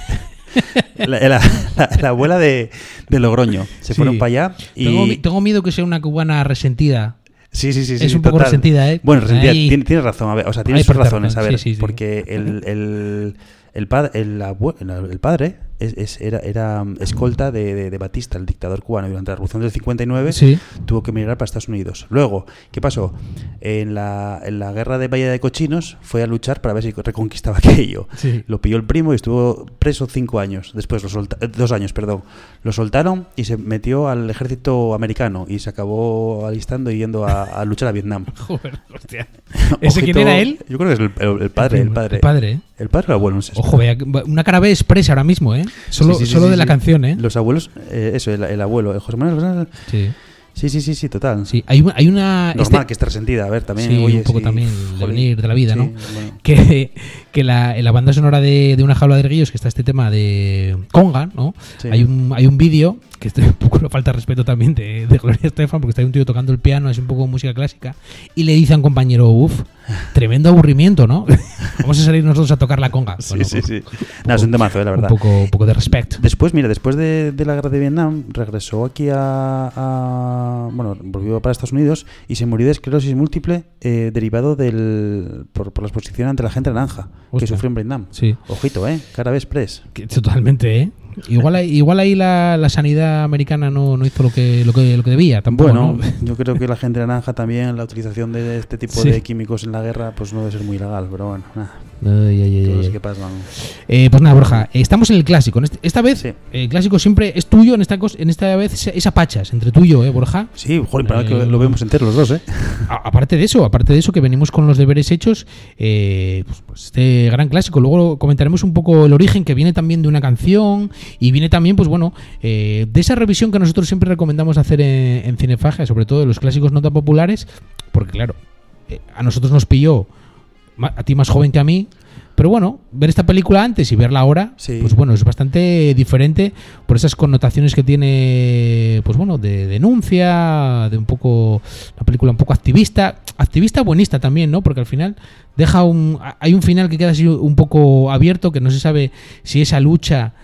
La, la, la, la abuela de, de Logroño. Se Sí. fueron para allá y... Tengo, mi- tengo miedo que sea una cubana resentida. Sí, sí, sí, sí. Es un poco total. resentida, ¿eh? Bueno, resentida. Ahí- Tienes, tienes razón, a ver, o sea, tienes Ahí sus por razones, a razón, ver, sí, sí, sí. porque el, el, el, padre, el, abue- el padre es, es- era, era escolta de, de, de Batista, el dictador cubano, durante la Revolución del cincuenta y nueve. Sí. Tuvo que emigrar para Estados Unidos. Luego, ¿qué pasó? En la, en la guerra de Bahía de Cochinos fue a luchar para ver si reconquistaba aquello. Sí. Lo pilló el primo y estuvo preso cinco años. Después, lo solta- eh, dos años, perdón. Lo soltaron y se metió al ejército americano y se acabó alistando y yendo a, a luchar a Vietnam. Joder, hostia. ¿Ese quién Ojito- era él? Yo creo que es el, el- el padre, el padre. El padre, ¿eh? El padre o el abuelo, no sé. Ojo, vea, una cara B expresa ahora mismo, ¿eh? Solo, Sí, sí, sí, solo sí, de la sí. canción, ¿eh? Los abuelos, eh, eso, el, el abuelo, el José Manuel Fernández. Sí. Sí, sí, sí, sí, total. Sí, hay, una- hay una... Normal este- que esté resentida, a ver, también. Sí, oye, un poco sí, también de joder. venir de la vida, Sí, ¿no? bueno. Que, que la, en la banda sonora de, de Una jaula de erguillos, que está este tema de Conga, ¿no? Sí. Hay un, hay un vídeo, que este un poco le falta respeto también de, de Gloria Estefan, porque está ahí un tío tocando el piano, es un poco música clásica, y le dice a un compañero, uff, tremendo aburrimiento, ¿no? Vamos a salir nosotros a tocar la conga. Sí, Bueno, sí, un- sí. No, es un temazo, eh, la verdad. Un poco, un poco de respeto. Después, mira, después de, de la guerra de Vietnam, regresó aquí a, a- Bueno, volvió para Estados Unidos y se murió de esclerosis múltiple eh, derivado del por, por la exposición ante la gente naranja que Hostia. sufrió en Vietnam. Sí. Ojito, ¿eh? Cara Express. Que- Totalmente, ¿eh? Igual, ahí- igual ahí la, la sanidad americana no, no hizo lo que, lo que lo que debía, tampoco, Bueno, ¿no? yo creo que la gente naranja también, la utilización de este tipo Sí. de químicos en la guerra, pues no debe ser muy legal, pero bueno, nada. Ay, ay, ay, Cosas ay. que pasan. Eh, pues nada, Borja, eh, estamos en el clásico. En este- esta vez, Sí. eh, el clásico siempre es tuyo, en esta, cos- en esta vez es, es a pachas, entre tú y yo, ¿eh, Borja? Sí, joder, para Eh, que lo vemos entero los dos, ¿eh? A- aparte de eso, aparte de eso, que venimos con los deberes hechos, eh, pues, pues este gran clásico. Luego comentaremos un poco el origen, que viene también de una canción y viene también, pues bueno, eh, de esa revisión que nosotros siempre recomendamos hacer en, en Cinefagia, sobre todo de los clásicos no tan populares, porque claro, eh, a nosotros nos pilló, ma- a ti más joven que a mí. Pero bueno, ver esta película antes y verla ahora, Sí. pues bueno, es bastante diferente por esas connotaciones que tiene, pues bueno, de denuncia, de un poco, una película un poco activista, activista buenista también, ¿no? Porque al final deja un, hay un final que queda así un poco abierto, que no se sabe si esa lucha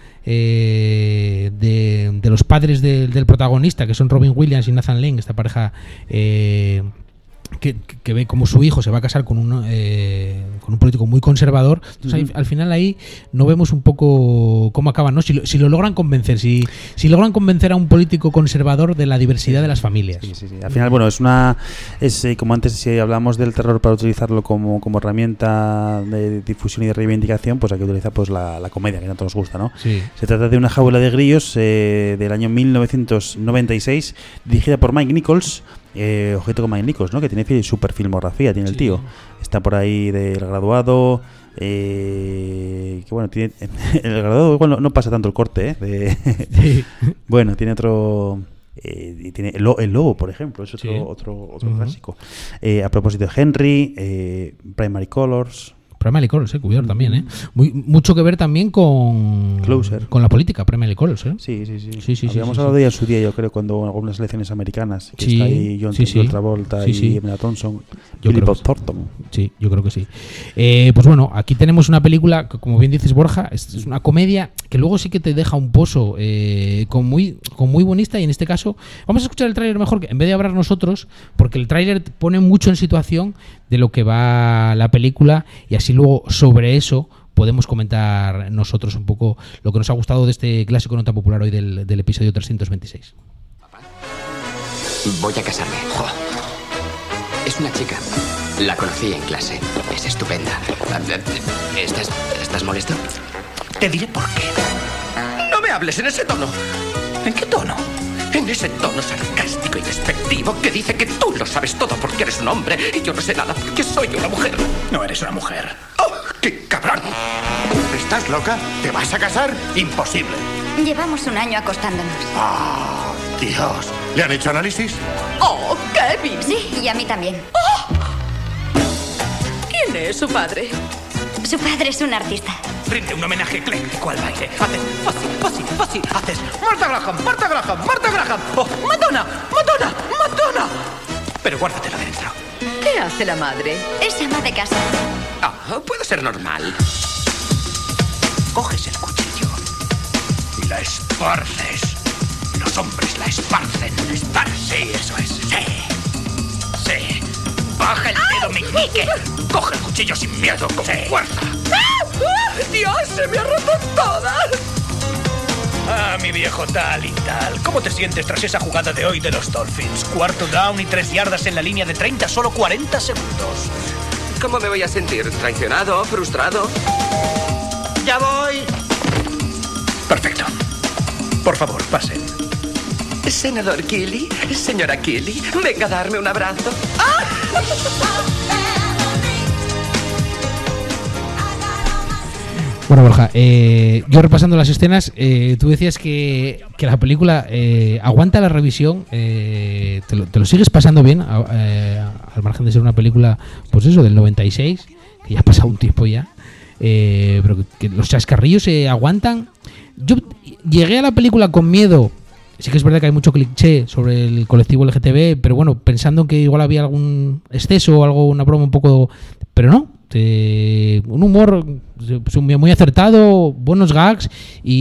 eh, de, de los padres de- del protagonista, que son Robin Williams y Nathan Lane, esta pareja eh, que, que ve como su hijo se va a casar con un, eh, con un político muy conservador. Entonces, ahí- al final ahí no vemos un poco cómo acaban, ¿no? Si lo, si lo logran convencer, si, si logran convencer a un político conservador de la diversidad de las familias. Sí, sí, sí. Al final, bueno, es una. Es eh, como antes, si hablamos del terror para utilizarlo como, como herramienta de difusión y de reivindicación, pues hay que utilizar pues la, la comedia, que tanto nos gusta, ¿no? Sí. Se trata de Una jaula de grillos eh, del año mil novecientos noventa y seis, dirigida por Mike Nichols. Eh, ojito con Mike Nichols, ¿no? Que tiene fi- super filmografía, tiene el Sí. tío. Está por ahí del graduado. Eh, que bueno, tiene. El graduado igual no, no pasa tanto el corte, ¿eh? De- Sí. bueno, tiene otro. Eh, y tiene el, Lo- el Lobo, por ejemplo, es otro, Sí. otro, otro Ujú. clásico. Eh, a propósito de Henry, eh, Primary Colors. Primary Colors, eh, cuidado también, ¿eh? Muy, mucho que ver también con, Closer. con la política, Primary Colors, ¿eh? Sí, sí, sí. Sí, sí, sí, Habíamos sí, hablado sí. de ella en su día, yo creo, cuando en algunas elecciones americanas. Que Sí, está ahí John, sí, sí. John Travolta Sí, y sí. Emma Thompson. Yo Billy creo Bob que sí. Thornton. Sí, yo creo que sí. Eh, pues bueno, aquí tenemos una película que, como bien dices, Borja, es, es una comedia que luego sí que te deja un pozo eh, con muy con muy bonista, y en este caso vamos a escuchar el tráiler mejor, que en vez de hablar nosotros, porque el tráiler pone mucho en situación de lo que va la película, y así luego sobre eso podemos comentar nosotros un poco lo que nos ha gustado de este clásico no tan popular hoy del, del episodio trescientos veintiséis. Voy a casarme. Jo. Es una chica. La conocí en clase. Es estupenda. ¿Estás, ¿Estás molesto? Te diré por qué. No me hables en ese tono. ¿En qué tono? En ese tono sarcástico y despectivo que dice que tú lo sabes todo porque eres un hombre y yo no sé nada porque soy una mujer. No eres una mujer. ¡Oh, qué cabrón! ¿Estás loca? ¿Te vas a casar? Imposible. Llevamos un año acostándonos. ¡Ah, Dios! ¿Le han hecho análisis? ¡Oh, Kevin! Sí, y a mí también. ¡Oh! ¿Quién es su padre? Su padre es un artista. Rinde un homenaje ecléctico al baile. Haces fácil, fácil, fácil. Haces Marta Graham, Marta Graham, Marta Graham. ¡Oh, Madonna, Madonna, Madonna! Pero guárdatela dentro. ¿Qué hace la madre? Es ama de casa. Ah, puede ser normal. Coges el cuchillo y la esparces. Los hombres la esparcen. Esparce, sí, eso es. Sí. Sí. Baja el dedo, meñique. Coge el cuchillo sin miedo, con fuerza. ¡Dios, se me ha roto todas! Ah, mi viejo tal y tal. ¿Cómo te sientes tras esa jugada de hoy de los Dolphins? Cuarto down y tres yardas en la línea de treinta, solo cuarenta segundos. ¿Cómo me voy a sentir? ¿Traicionado? ¿Frustrado? ¡Ya voy! Perfecto. Por favor, pasen. Senador Keeley, señora Keeley, venga a darme un abrazo. ¡Ah! Bueno, Borja, eh, yo repasando las escenas, eh, tú decías que, que la película eh, aguanta la revisión, eh, te, lo, te lo sigues pasando bien, a, eh, al margen de ser una película, pues eso, del noventa y seis, que ya ha pasado un tiempo ya, eh, pero que, que los chascarrillos se aguantan. Yo llegué a la película con miedo. Sí que es verdad que hay mucho cliché sobre el colectivo L G T B, pero bueno, pensando que igual había algún exceso o algo, una broma un poco... Pero no, eh, un humor muy acertado, buenos gags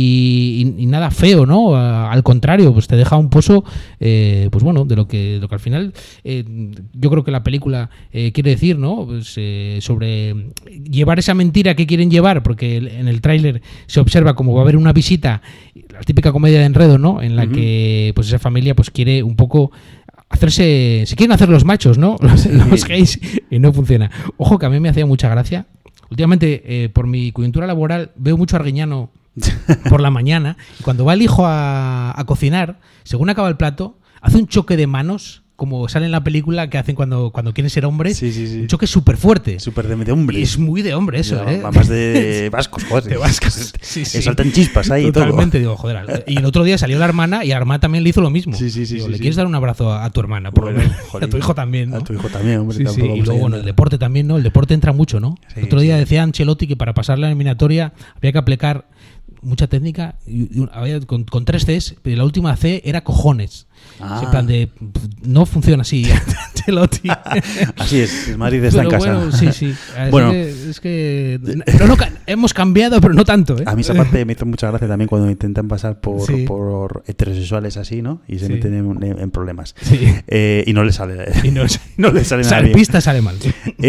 y, y, y nada feo, ¿no? A, al contrario, pues te deja un pozo, eh, pues bueno, de lo que, lo que al final eh, yo creo que la película eh, quiere decir, ¿no? Pues eh, sobre llevar esa mentira que quieren llevar, porque en el tráiler se observa como va a haber una visita, la típica comedia de enredo, ¿no? En la uh-huh. que pues esa familia pues quiere un poco hacerse, se quieren hacer los machos, ¿no? Los, sí. los gays, y no funciona. Ojo, que a mí me hacía mucha gracia. Últimamente, eh, por mi coyuntura laboral, veo mucho Arguiñano por la mañana, y cuando va el hijo a, a cocinar, según acaba el plato, hace un choque de manos, como sale en la película que hacen cuando, cuando quieren ser hombres. Sí, sí, sí. Un choque súper fuerte. Súper de, de hombre. Y es muy de hombre eso, no, ¿eh? Más de vascos, joder. De vascos. Sí, sí. Saltan chispas ahí y todo. Totalmente, digo, joder. Y el otro día salió la hermana y a la hermana también le hizo lo mismo. Sí, sí, sí. Digo, sí ¿le sí. quieres dar un abrazo a, a tu hermana? Por bueno, lo menos. joder, a tu hijo también, ¿no? A tu hijo también, hombre. Sí, sí. Y luego, bueno, el a... deporte también, ¿no? El deporte entra mucho, ¿no? Sí, el otro día sí. decía Ancelotti que para pasar la eliminatoria había que aplicar mucha técnica y, y, había, con, con tres Cs, pero la última C era cojones. Ah. En plan de, no funciona así, Ancelotti. Así es, el Madrid está pero en casa. Bueno, sí, sí. Es bueno, que, es que no, no, hemos cambiado, pero no tanto, ¿eh? A mí esa parte me hizo mucha gracia también cuando intentan pasar por, sí. por heterosexuales así, ¿no? Y se sí. meten en, en problemas. Sí. Eh, y no le sale. Y no, no le sale nada bien. Pista sale mal.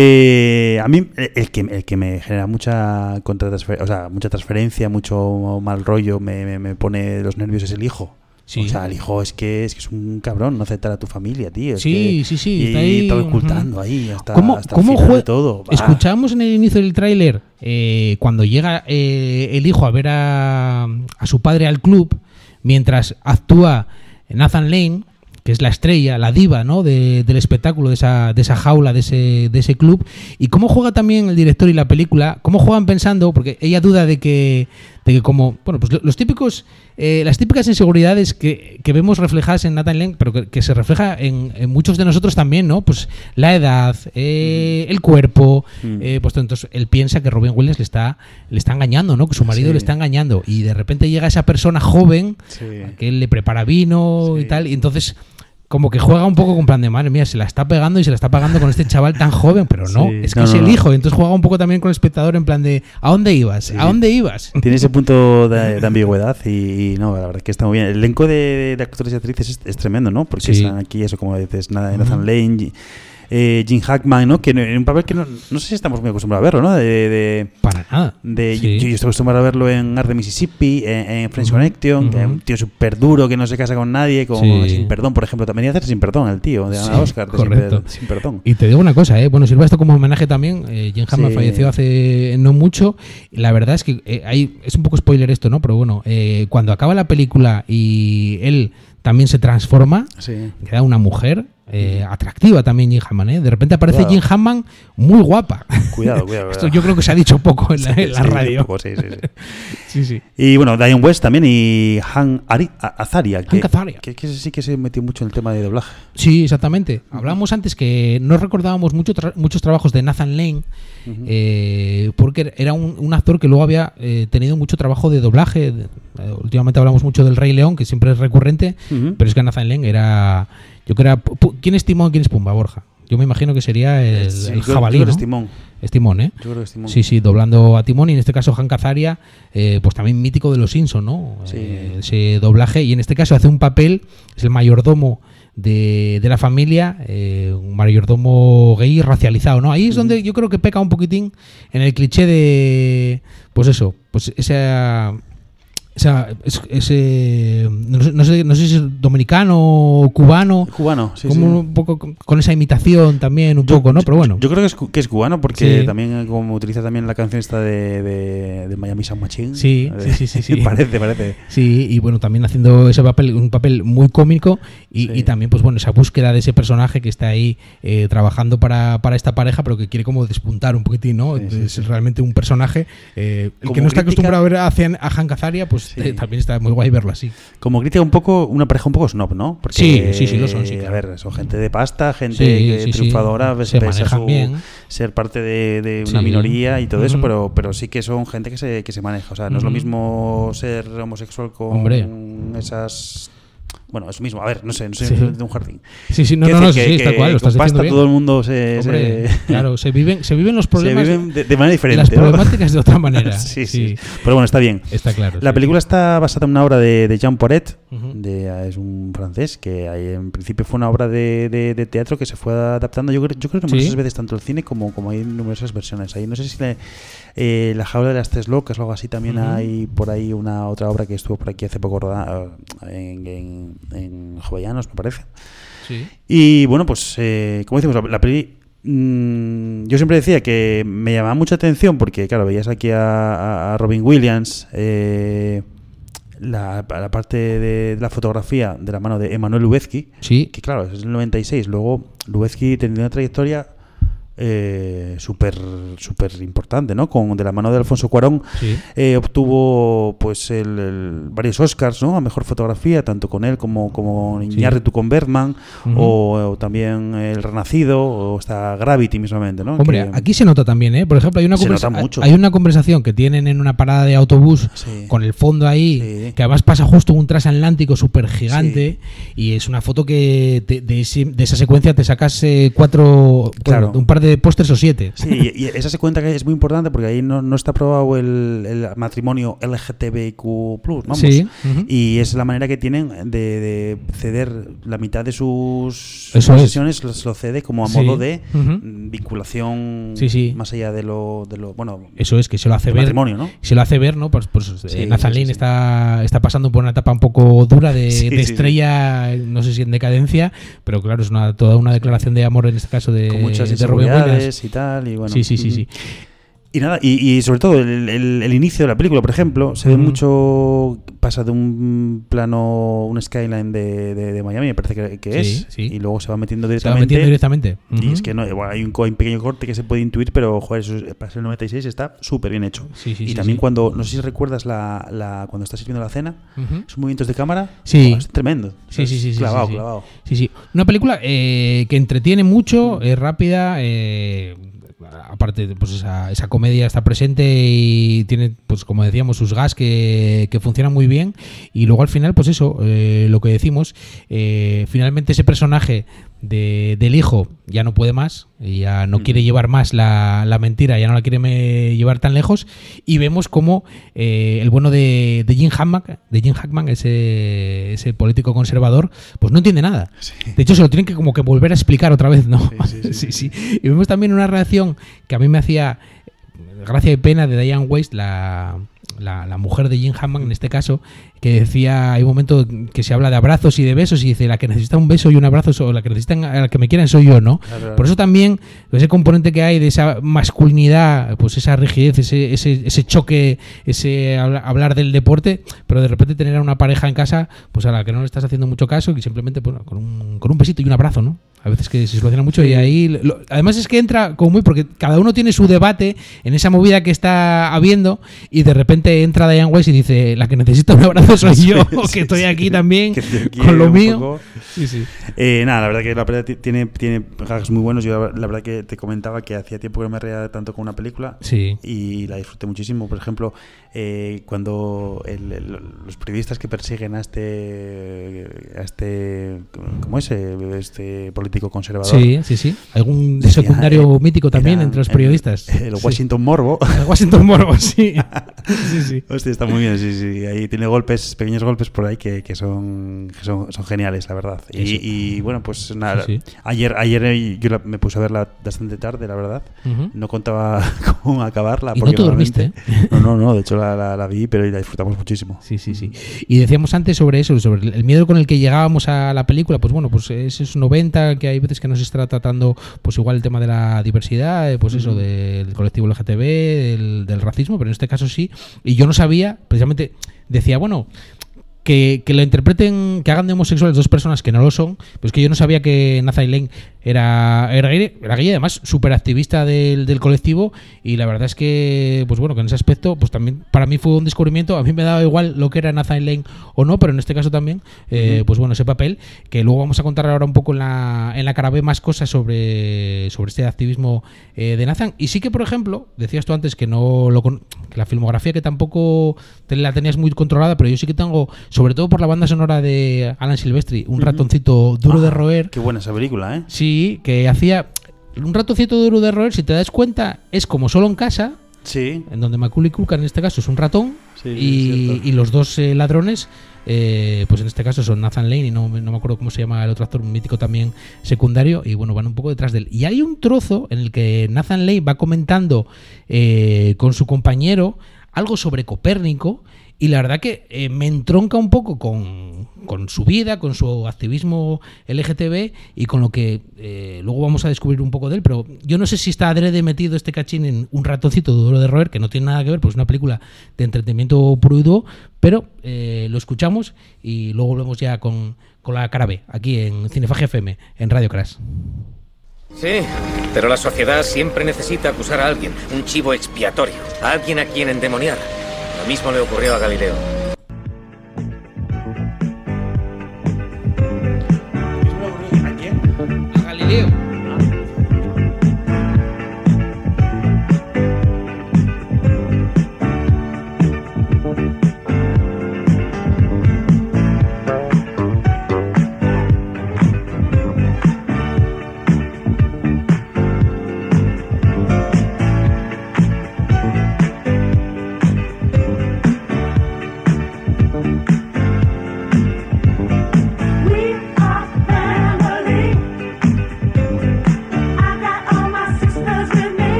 Eh, a mí el que, el que me genera mucha contratransfer- o sea, mucha transferencia, mucho mal rollo, me, me, me pone los nervios es el hijo. Sí. O sea, el hijo es que es que es un cabrón, no aceptar a tu familia, tío. Es sí, que, sí, sí. Y está ahí, está ocultando uh-huh. ahí hasta, ¿Cómo, hasta cómo el final jue- de todo. Bah. Escuchábamos en el inicio del tráiler eh, cuando llega eh, el hijo a ver a, a su padre al club, mientras actúa Nathan Lane, que es la estrella, la diva, ¿no? de, del espectáculo, de esa, de esa jaula, de ese, de ese club. Y cómo juega también el director y la película, cómo juegan pensando, porque ella duda de que, de que como, bueno, pues los típicos, eh, las típicas inseguridades que, que vemos reflejadas en Nathan Lane, pero que, que se refleja en, en muchos de nosotros también, ¿no? Pues la edad, eh, mm. el cuerpo, mm. eh, pues entonces él piensa que Robin Williams le está, le está engañando, ¿no? Que su marido sí. le está engañando. Y de repente llega esa persona joven, sí. que él le prepara vino sí. y tal, y entonces como que juega un poco con plan de madre mía, se la está pegando y se la está pagando con este chaval tan joven, pero no, sí, es que no, es el no, hijo, entonces juega un poco también con el espectador en plan de ¿a dónde ibas? Sí. ¿A dónde ibas? Tiene ese punto de, de ambigüedad y, y no, la verdad es que está muy bien. El elenco de, de actores y actrices es, es tremendo, ¿no? Porque sí. están aquí, eso como dices, Nathan uh-huh. Lane, eh, Jim Hackman, ¿no? Que en un papel que no, no sé si estamos muy acostumbrados a verlo, ¿no? De, de, Para nada. De, sí. yo, yo estoy acostumbrado a verlo en Art de Mississippi, en, en Friends uh-huh. Connection, uh-huh. que es un tío súper duro que no se casa con nadie, con sí. Sin Perdón, por ejemplo. También iba a hacer Sin Perdón, el tío de Ana sí, Oscar. Correcto. Sin, sin Perdón. Y te digo una cosa, ¿eh? Bueno, sirva esto como homenaje también. Eh, Jim Hackman sí. falleció hace no mucho. La verdad es que eh, hay, es un poco spoiler esto, ¿no? Pero bueno, eh, cuando acaba la película y él también se transforma, sí. queda una mujer eh, atractiva también Jim Hammond, ¿eh? De repente aparece Cuidado. Jim Hammond muy guapa. Cuidado, cuidado. Esto yo creo que se ha dicho poco en la, Sí, en la sí, radio. poco, sí, sí, sí. Sí, sí. Y bueno, Diane West también y Han Ari- A- Azaria, que, Hank Azaria. que, que sí que se metió mucho en el tema de doblaje. Sí, exactamente. Hablábamos antes que no recordábamos mucho tra- muchos trabajos de Nathan Lane, Ujú. eh, porque era un, un actor que luego había eh, tenido mucho trabajo de doblaje. De- eh, últimamente hablamos mucho del Rey León, que siempre es recurrente, Ujú. pero es que Nathan Lane era... Yo creo que era... Pu- ¿Quién es Timón? ¿Quién es Pumba, Borja? Yo me imagino que sería el, Sí, el yo- yo jabalí, creo que ¿no? es Timón. Es Timón, ¿eh? Yo creo que es Timón. Sí, sí, doblando a Timón, y en este caso Hank Azaria, eh, pues también mítico de los Simpsons, ¿no? Sí. Eh, ese doblaje, y en este caso hace un papel, es el mayordomo de, de la familia, eh, un mayordomo gay racializado, ¿no? Ahí es donde yo creo que peca un poquitín en el cliché de, pues eso, pues esa... esa es- ese, no, sé, no, sé, no sé si es dominicano o cubano, Cubano, sí, como sí. un poco con con esa imitación también, un poco, ¿no? Pero bueno. Yo creo que es, cu- que es cubano porque Sí. también eh, como utiliza también la canción esta de, de, de Miami Sound Machine. Sí, Eh, sí, sí, sí, sí. parece, parece. Sí, y bueno, también haciendo ese papel, un papel muy cómico, y, Sí. y también, pues bueno, esa búsqueda de ese personaje que está ahí eh, trabajando para, para esta pareja, pero que quiere como despuntar un poquitín, ¿no? Sí, sí, es sí. realmente un personaje. eh, el Como que no está crítica- acostumbrado a ver a, Cian- a Hank Azaria, pues Sí. eh, también está muy guay verlo así. Como crítica un poco, una pareja un poco snob, ¿no? Porque, Sí, sí, sí, lo son, sí, A claro. ver, son gente de pasta, gente Sí, que- sí, sí. triunfadora, ves- Se pese a manejan su- bien. ser parte de, de una Sí. minoría y todo eso, Ujú. pero, pero sí que son gente que se, que se maneja. O sea, no es lo Ujú. mismo ser homosexual con Hombre. esas... Bueno, es mismo, a ver, no sé, no sé, Sí. de un jardín. Sí, sí, no, Quiero no, no, decir sí, que- está que cual, lo con estás pasta diciendo bien. todo el mundo se... Hombre, se- claro, se viven, se viven los se problemas, viven de, de manera diferente. las ¿no? problemáticas de otra manera. sí, sí, Pero bueno, está bien. Está claro. La sí, película está basada en una obra de, de Jean Poiret, Ujú. de, es un francés, que ahí en principio fue una obra de, de- de teatro que se fue adaptando, yo creo, yo creo que numerosas Sí. veces, tanto el cine como, como hay numerosas versiones. Ahí no sé si le- eh, La jaula de las tres locas o algo así, también Ujú. hay por ahí una otra obra que estuvo por aquí hace poco rodada en, en, en Jovellanos, me parece. Sí. Y bueno, pues eh, como decimos, la, la peli, mm, yo siempre decía que me llamaba mucha atención porque, claro, veías aquí a, a- a Robin Williams, eh, la, la parte de la fotografía de la mano de Emanuel Lubezki, Sí. que claro, es el noventa y seis. Luego Lubezki tenía una trayectoria eh, súper súper importante, ¿no? Con de la mano de Alfonso Cuarón. Sí. Eh, obtuvo pues el, el- varios Oscars, ¿no? A mejor fotografía, tanto con él como como Iñárritu con Bergman, Ujú. o, o también El Renacido, o hasta Gravity mismamente, ¿no? Hombre, Que- aquí se nota también, ¿eh? Por ejemplo, hay una, Se conversa- nota mucho. hay una conversación que tienen en una parada de autobús Sí. con el fondo ahí, Sí. que además pasa justo un transatlántico súper gigante, y es una foto que te- de, ese- de esa secuencia te sacas eh, cuatro, Claro. bueno, un par de pósters o siete. Sí, y, y esa se cuenta que es muy importante porque ahí no, no está aprobado el, el matrimonio L G T B I Q plus, vamos. Sí, ujú. Y es la manera que tienen de, de ceder la mitad de sus Eso posesiones, los- lo cede como a Sí. modo de Ujú. mm, vinculación Sí, sí. más allá de lo, de lo bueno, Eso es, que se lo hace de ver. matrimonio, ¿no? Se lo hace ver, ¿no? Pues, pues Sí, eh, Nathan sí, sí, Lane sí. Está, está pasando por una etapa un poco dura de, Sí, de sí, sí. estrella, no sé si en decadencia, pero claro, es una, toda una declaración de amor en este caso de, Con muchas de Robin Williams. inseguridades y tal, y bueno. Sí, sí, sí, ujú. sí. Y nada, y, y sobre todo el, el- el inicio de la película, por ejemplo, se ve Ujú. mucho, pasa de un plano, un skyline de, de- de Miami, me parece que, que Sí, es, sí. y luego se va metiendo Se va directamente. metiendo directamente. Y Ujú. es que no, bueno, hay un, co- hay un pequeño corte que se puede intuir, pero joder, eso es- para ser el noventa y seis está súper bien hecho. Sí, sí, y sí, también sí. cuando, no sé si recuerdas la, la cuando estás sirviendo la cena, Ujú. esos movimientos de cámara, Sí. joder, es tremendo. O sea, Sí, sí, sí, es sí, clavado, sí, sí. clavado. Sí, sí. Una película eh, que entretiene mucho, es rápida, eh, aparte pues esa, esa comedia está presente y tiene, pues como decíamos, sus gas que, que funcionan muy bien, y luego al final, pues eso, eh, lo que decimos, eh, finalmente ese personaje de, del hijo ya no puede más, y ya no quiere llevar más la, la mentira, ya no la quiere me- llevar tan lejos, y vemos como eh, el bueno de, de Jim Hackman, de Jim Hackman, ese, ese político conservador, pues no entiende nada. De hecho, se lo tienen que como que volver a explicar otra vez, ¿no? Sí, sí, sí, sí, sí. Y vemos también una reacción que a mí me hacía gracia y pena de Diane Weiss, la, la, la mujer de Jim Hammond en este caso, que decía, hay un momento que se habla de abrazos y de besos y dice, la que necesita un beso y un abrazo o la que necesitan, a la que me quieran soy yo, ¿no? Claro. Por eso también ese componente que hay de esa masculinidad, pues esa rigidez, ese ese, ese choque, ese hablar del deporte, pero de repente tener a una pareja en casa, pues a la que no le estás haciendo mucho caso y simplemente pues, con, un, con un besito y un abrazo, ¿no? A veces que se soluciona mucho y ahí... Lo, además es que entra como muy... Porque cada uno tiene su debate en esa movida que está habiendo y de repente entra Diane Weiss y dice, la que necesita un abrazo soy yo, sí, que estoy aquí también que aquí con lo mío. Sí, sí. Eh, nada, la verdad que la verdad tiene, tiene gags muy buenos. Yo la verdad que te comentaba que hacía tiempo que me reía tanto con una película sí. y la disfruté muchísimo. Por ejemplo, eh, cuando el, el, los periodistas que persiguen a este... A este ¿cómo es? Este político conservador. Sí, sí, sí. Algún decía, secundario eh, mítico también entre los periodistas. El, el Washington sí. Morbo. El Washington Morbo, sí. sí, sí. Hostia, está muy bien, sí, sí. Ahí tiene golpes, pequeños golpes por ahí que, que, son, que son, son geniales, la verdad. Y, y bueno, pues nada. Sí, sí. Ayer, ayer yo la, me puse a verla bastante tarde, la verdad. Uh-huh. No contaba cómo acabarla. ¿Y porque no te dormiste? ¿Eh? No, no, no. De hecho la, la, la vi, pero la disfrutamos muchísimo. Sí, sí, sí. Y decíamos antes sobre eso, sobre el miedo con el que llegábamos a la película. Pues bueno, pues esos noventa que hay veces que no se está tratando pues igual el tema de la diversidad, pues eso, del colectivo L G T B, del, del racismo, pero en este caso sí. Y yo no sabía, precisamente, decía, bueno, que, que lo interpreten, que hagan de homosexuales dos personas que no lo son, pues que yo no sabía que Nathan Lane era, era gay, era gay, además súper activista del, del colectivo, y la verdad es que, pues bueno, que en ese aspecto, pues también para mí fue un descubrimiento. A mí me daba igual lo que era Nathan Lane o no, pero en este caso también, eh, uh-huh. pues bueno, ese papel, que luego vamos a contar ahora un poco en la, en la cara B más cosas sobre, sobre este activismo eh, de Nathan. Y sí que, por ejemplo, decías tú antes que no lo con, que la filmografía que tampoco te la tenías muy controlada, pero yo sí que tengo, sobre todo por la banda sonora de Alan Silvestri, un uh-huh. ratoncito duro ah, de roer. Qué buena esa película, ¿eh? Sí, que hacía un ratoncito duro de roer, si te das cuenta, es como Solo en casa, sí. en donde Macaulay Culkin en este caso es un ratón, sí, y, y los dos eh, ladrones, eh, pues en este caso son Nathan Lane y no, no me acuerdo cómo se llama el otro actor, un mítico también secundario, y bueno, van un poco detrás de él. Y hay un trozo en el que Nathan Lane va comentando eh, con su compañero algo sobre Copérnico, y la verdad que eh, me entronca un poco con, con su vida, con su activismo L G T B y con lo que eh, luego vamos a descubrir un poco de él, pero yo no sé si está adrede metido este cachín en Un ratoncito duro de roer, que no tiene nada que ver, pues es una película de entretenimiento puro y duro, pero eh, lo escuchamos y luego volvemos ya con, con la cara B, aquí en Cinefagia F M, en Radio Crash. Sí, pero la sociedad siempre necesita acusar a alguien, un chivo expiatorio, a alguien a quien endemoniar. Lo mismo le ocurrió a Galileo. ¿A quién? A Galileo.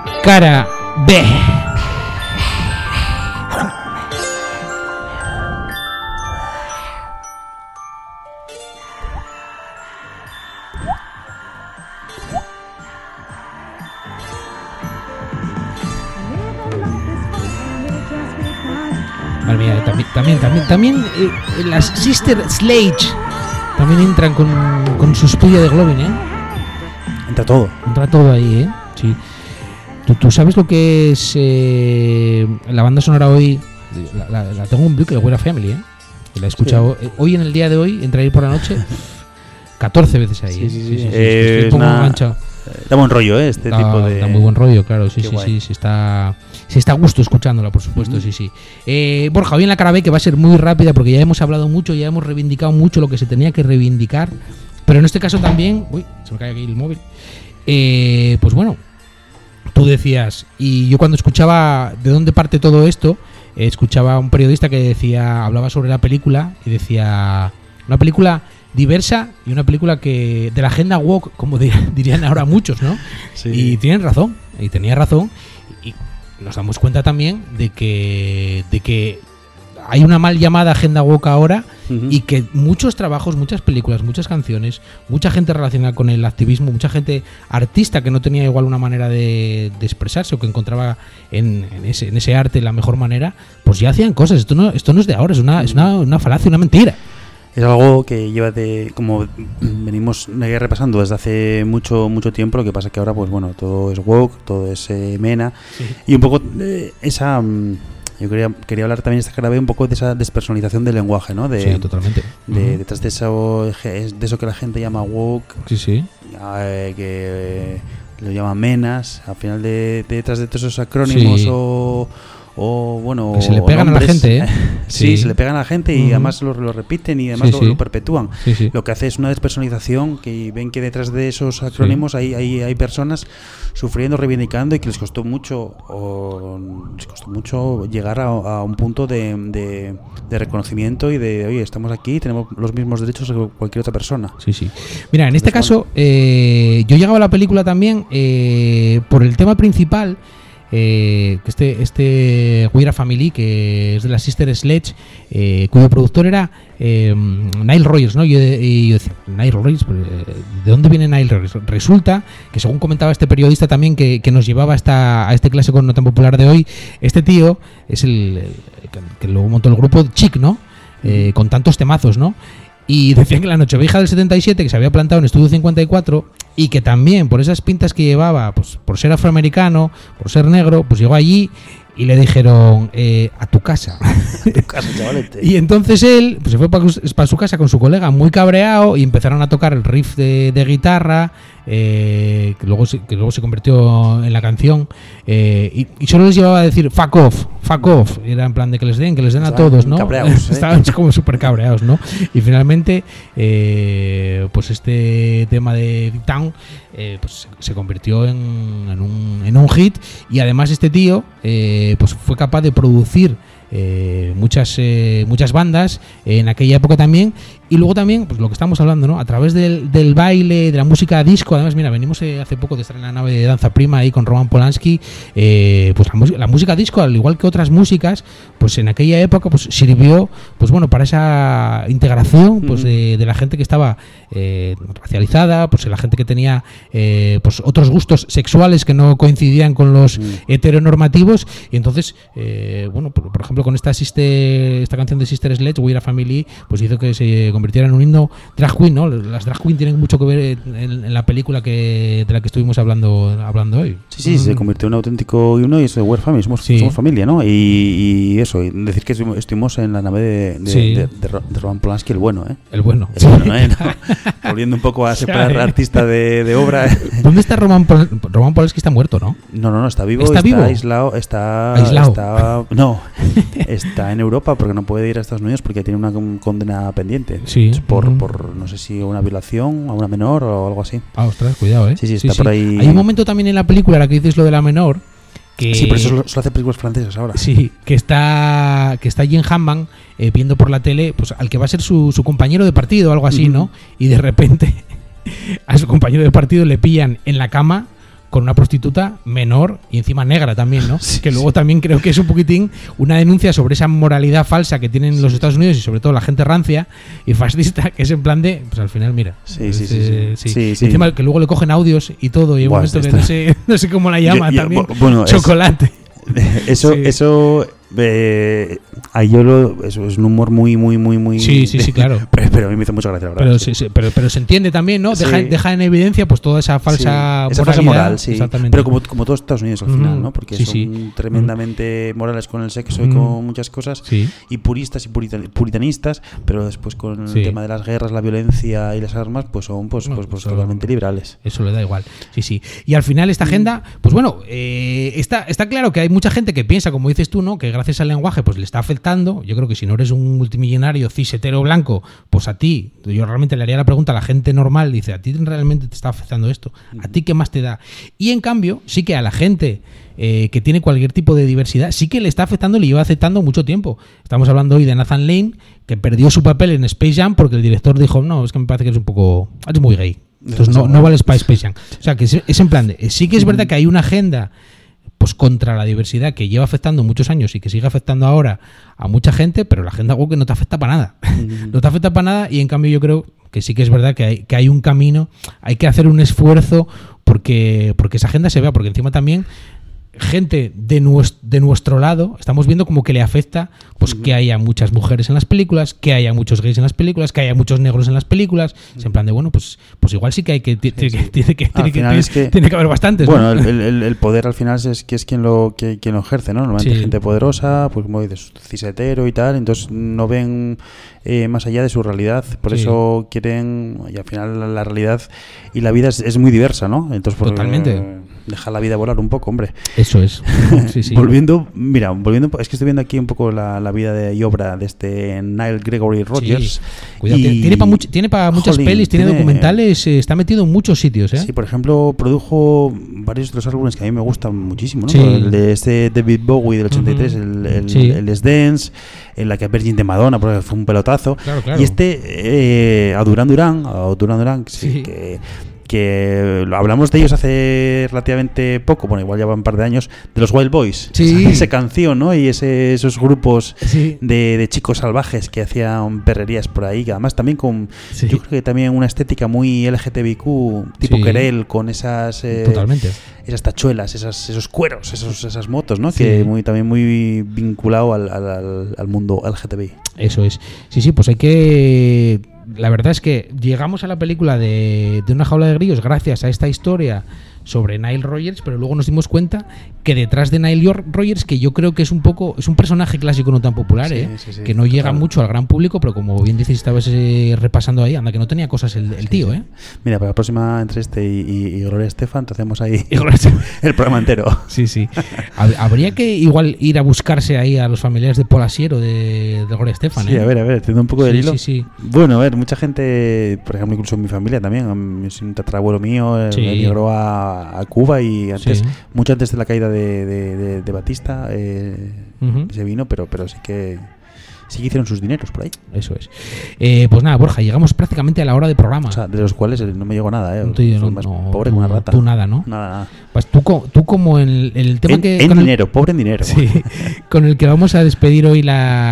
Cara B. Madre mía, también, también, también, también eh, las Sister Sledge también entran con, con su estudio de Globin, ¿eh? Entra todo. Entra todo ahí, ¿eh? Sí. ¿Tú, tú sabes lo que es eh, la banda sonora hoy? La, la, la tengo en Blue, que la We're a Family, ¿eh? La he escuchado sí. Hoy en el día de hoy, entre ir por la noche, catorce veces ahí. Sí, sí, sí. sí, sí, sí, eh, estoy una... enganchado. Da buen rollo, ¿eh? Este da, tipo de... Da muy buen rollo, claro, sí, Qué sí, guay. sí, sí, está, sí está a gusto escuchándola, por supuesto, Uh-huh. sí, sí. Eh, Borja, hoy en la cara B, que va a ser muy rápida porque ya hemos hablado mucho, ya hemos reivindicado mucho lo que se tenía que reivindicar, pero en este caso también, uy, se me cae aquí el móvil, eh, pues bueno, tú decías, y yo cuando escuchaba de dónde parte todo esto, eh, escuchaba a un periodista que decía, hablaba sobre la película y decía, una película diversa y una película que de la agenda woke, como de, dirían ahora muchos, ¿no? Sí. Y tienen razón, y tenía razón, y nos damos cuenta también de que de que hay una mal llamada agenda woke ahora, uh-huh. y que muchos trabajos, muchas películas, muchas canciones, mucha gente relacionada con el activismo, mucha gente artista que no tenía igual una manera de, de expresarse o que encontraba en, en, ese, en ese arte la mejor manera, pues ya hacían cosas. Esto no, esto no es de ahora, es una, es una, una falacia, una mentira. Es algo que lleva de, como venimos repasando desde hace mucho mucho tiempo. Lo que pasa es que ahora, pues bueno, todo es woke, todo es eh, mena, sí. Y un poco eh, esa, yo quería quería hablar también esta cara B un poco de esa despersonalización del lenguaje, ¿no? De, sí, totalmente. De, uh-huh. Detrás de eso, de eso que la gente llama woke, sí, sí, eh, que eh, lo llaman menas, al final de, de detrás de todos esos acrónimos, sí. o o bueno, que se le pegan nombres, a la gente, ¿eh? sí, sí, se le pegan a la gente y uh-huh. además lo, lo repiten y además sí, lo, sí. lo perpetúan. Sí, sí. Lo que hace es una despersonalización, que ven que detrás de esos acrónimos sí. hay, hay, hay personas sufriendo, reivindicando, y que les costó mucho o, les costó mucho llegar a, a un punto de, de, de reconocimiento y de, oye, estamos aquí, tenemos los mismos derechos que cualquier otra persona. Sí, sí. Mira, en este Entonces, caso, bueno. eh, yo llegaba a la película también eh, por el tema principal. Eh, este este We're a Family, que es de la Sister Sledge, eh, cuyo productor era eh, Nile Rodgers, ¿no? Y yo, y yo decía, Nile Rodgers, ¿de dónde viene Nile Rodgers? Resulta que, según comentaba este periodista también que, que nos llevaba hasta, a este clásico no tan popular de hoy, este tío es el, el que luego montó el grupo Chic, ¿no? Eh, con tantos temazos, ¿no? Y decían que la Nochevieja del setenta y siete, que se había plantado en Estudio cincuenta y cuatro, y que también por esas pintas que llevaba, pues por ser afroamericano, por ser negro, pues llegó allí y le dijeron, eh, a tu casa. A tu casa, chavalete. Y entonces él pues, se fue para pa su casa con su colega muy cabreado y empezaron a tocar el riff de, de guitarra, eh, que, luego se, que luego se convirtió en la canción, eh, y, y solo les llevaba a decir fuck off, fuck off. Era en plan de que les den, que les den a todos, ¿no? Cabreados, ¿eh? Estaban como súper cabreados, ¿no? Y finalmente, eh, pues este tema de Big Town eh, pues se convirtió en, en, un, en un hit, y además este tío eh, pues fue capaz de producir Eh, muchas eh, muchas bandas eh, en aquella época también, y luego también pues lo que estamos hablando, ¿no? A través del, del baile, de la música disco. Además, mira, venimos eh, hace poco de estar en la nave de Danza Prima ahí con Roman Polanski, eh, pues la, la música disco, al igual que otras músicas, pues en aquella época pues sirvió, pues bueno, para esa integración, pues de, de la gente que estaba eh, racializada, pues la gente que tenía eh, pues otros gustos sexuales que no coincidían con los mm. heteronormativos. Y entonces eh, bueno, por, por ejemplo, con esta Sister, esta canción de Sister Sledge, We're a Family, pues hizo que se convirtiera en un himno drag queen, ¿no? Las drag queen tienen mucho que ver en, en la película que de la que estuvimos hablando hablando hoy. Sí, sí, mm. se convirtió en un auténtico himno, y eso de We're Family, somos, sí. somos familia, ¿no? Y, y eso, y decir que estuvimos en la nave de, de, sí. de, de, de Roman Polanski, el bueno, ¿eh? El bueno. El bueno, ¿eh? No, volviendo un poco a separar ¿eh? artista de, de obra. ¿Dónde está Roman Polanski? Roman Polanski está muerto, ¿no? No, no, no, está vivo, está, está vivo? aislado, está... ¿Aislado? Está, no, está en Europa porque no puede ir a Estados Unidos porque tiene una condena pendiente. Sí. Por, uh-huh. por, no sé si una violación a una menor o algo así. Ah, ostras, cuidado, ¿eh? Sí, sí, está sí, por sí. ahí. Hay un momento también en la película, la que dices lo de la menor, que... Sí, pero eso solo, solo hace películas francesas ahora. Sí, que está que está Jim Hammond eh, viendo por la tele pues al que va a ser su, su compañero de partido o algo así, uh-huh. ¿no? Y de repente a su compañero de partido le pillan en la cama con una prostituta menor y encima negra también, ¿no? Sí, que luego sí. también creo que es un poquitín una denuncia sobre esa moralidad falsa que tienen sí, los Estados Unidos y sobre todo la gente rancia y fascista, que es en plan de, pues al final, mira. Sí, pues, sí, sí, eh, sí. sí. sí, sí. Encima que luego le cogen audios y todo, y un Buah, momento que está. no sé, no sé cómo la llama yo, yo, también. Bueno, chocolate. Es, eso, sí. eso Eh, ahí yo lo, eso es un humor muy, muy, muy, muy. Sí, sí, sí, claro. pero, pero a mí me hizo mucha gracia, la verdad. Pero, sí. sí, sí, pero, pero se entiende también, ¿no? Deja, Sí. deja en evidencia pues toda esa falsa sí, esa moralidad. falsa moral, sí. Exactamente. Pero como, como todos Estados Unidos al final, Mm, ¿no? Porque sí, son sí. tremendamente morales con el sexo y Mm. con muchas cosas. Sí. Y puristas y purita- puritanistas, pero después con Sí. el tema de las guerras, la violencia y las armas, pues son pues, No, pues, pues eso- totalmente liberales. Eso le da igual. Sí, sí. Y al final esta agenda, pues bueno, eh, está, está claro que hay mucha gente que piensa, como dices tú, ¿no? Que gracias al lenguaje pues le está afectando. Yo creo que si no eres un multimillonario cisetero blanco, pues a ti, yo realmente le haría la pregunta a la gente normal, dice, ¿a ti realmente te está afectando esto? ¿A ti qué más te da? Y en cambio, sí que a la gente eh, que tiene cualquier tipo de diversidad, sí que le está afectando y le lleva afectando mucho tiempo. Estamos hablando hoy de Nathan Lane, que perdió su papel en Space Jam porque el director dijo, no, es que me parece que eres un poco, eres muy gay. Entonces no, no vales para Space Jam. O sea, que es, es en plan de, sí que es verdad que hay una agenda pues contra la diversidad que lleva afectando muchos años y que sigue afectando ahora a mucha gente, pero la agenda woke no te afecta para nada. Mm. No te afecta para nada y en cambio yo creo que sí que es verdad que hay, que hay un camino, hay que hacer un esfuerzo porque, porque esa agenda se vea, porque encima también gente de nuestro, de nuestro lado estamos viendo como que le afecta pues uh-huh. que haya muchas mujeres en las películas, que haya muchos gays en las películas, que haya muchos negros en las películas. Uh-huh. Es en plan de, bueno, pues pues igual sí que hay que tiene sí, sí. que tiene que tiene que, tiene, que tiene que haber bastantes. Bueno, ¿no? el, el, el poder al final es que es quien lo que, quien lo ejerce, ¿no? Normalmente sí. gente poderosa, pues como dices, cisetero y tal, entonces no ven eh, más allá de su realidad, por sí. eso quieren, y al final la, la realidad y la vida es, es muy diversa, ¿no? Entonces por, totalmente. Eh, deja la vida volar un poco, hombre. Eso es. Sí, sí. volviendo, mira, volviendo, es que estoy viendo aquí un poco la, la vida de, y obra de este Nile Gregory Rogers. Sí. Cuidado, y, tiene para much, tiene pa muchas jolín, pelis, tiene, tiene documentales, eh, está metido en muchos sitios, ¿eh? Sí, por ejemplo, produjo varios de los álbumes que a mí me gustan muchísimo, ¿no? Sí. El de este David Bowie del ochenta y tres, uh-huh. el, el, sí. el Let's Dance, en la que Virgin de Madonna, porque fue un pelotazo. Claro, claro. Y este, eh, a Duran Duran, a Duran Duran, sí, sí. que... que hablamos de ellos hace relativamente poco, bueno, igual ya va un par de años, de los Wild Boys. Sí. Esa, esa canción, ¿no? Y ese, esos grupos sí. de, de chicos salvajes que hacían perrerías por ahí, que además también con, sí. yo creo que también una estética muy L G T B Q, tipo sí. Querel, con esas... Eh, Totalmente. Esas tachuelas, esas, esos cueros, esos, esas motos, ¿no? Sí. Que muy también muy vinculado al, al, al mundo L G T B I. Eso es. Sí, sí, pues hay que... La verdad es que llegamos a la película de, de una jaula de grillos gracias a esta historia sobre Nile Rogers, pero luego nos dimos cuenta que detrás de Nile Rogers, que yo creo que es un poco es un personaje clásico no tan popular, sí, ¿eh? sí, sí, que no llega claro. mucho al gran público, pero como bien dices, estabas eh, repasando ahí, anda que no tenía cosas el, el tío, ¿eh? Mira, para la próxima entre este y, y, y Gloria Estefan, te hacemos ahí el programa entero. Sí, sí. Habría que igual ir a buscarse ahí a los familiares de Paul Asier o de, de Gloria Estefan, Sí, ¿eh? a ver, a ver, teniendo un poco de sí, hilo. Sí, sí. Bueno, a ver, mucha gente, por ejemplo, incluso en mi familia también, es un tatarabuelo mío, sí. emigró a, a Cuba y antes, sí. mucho antes de la caída de, de, de, de Batista, eh, uh-huh. se vino, pero, pero sí que sí que hicieron sus dineros por ahí. Eso es. Eh, pues nada, Borja, llegamos prácticamente a la hora de programa. O sea, de los cuales no me llegó nada, ¿eh? No, tío, no, más no, pobre no, que una rata. Tú nada, ¿no? Nada, nada. Pues tú, tú como en el, en el tema en, que... En con dinero, el, pobre en dinero. Sí, con el que vamos a despedir hoy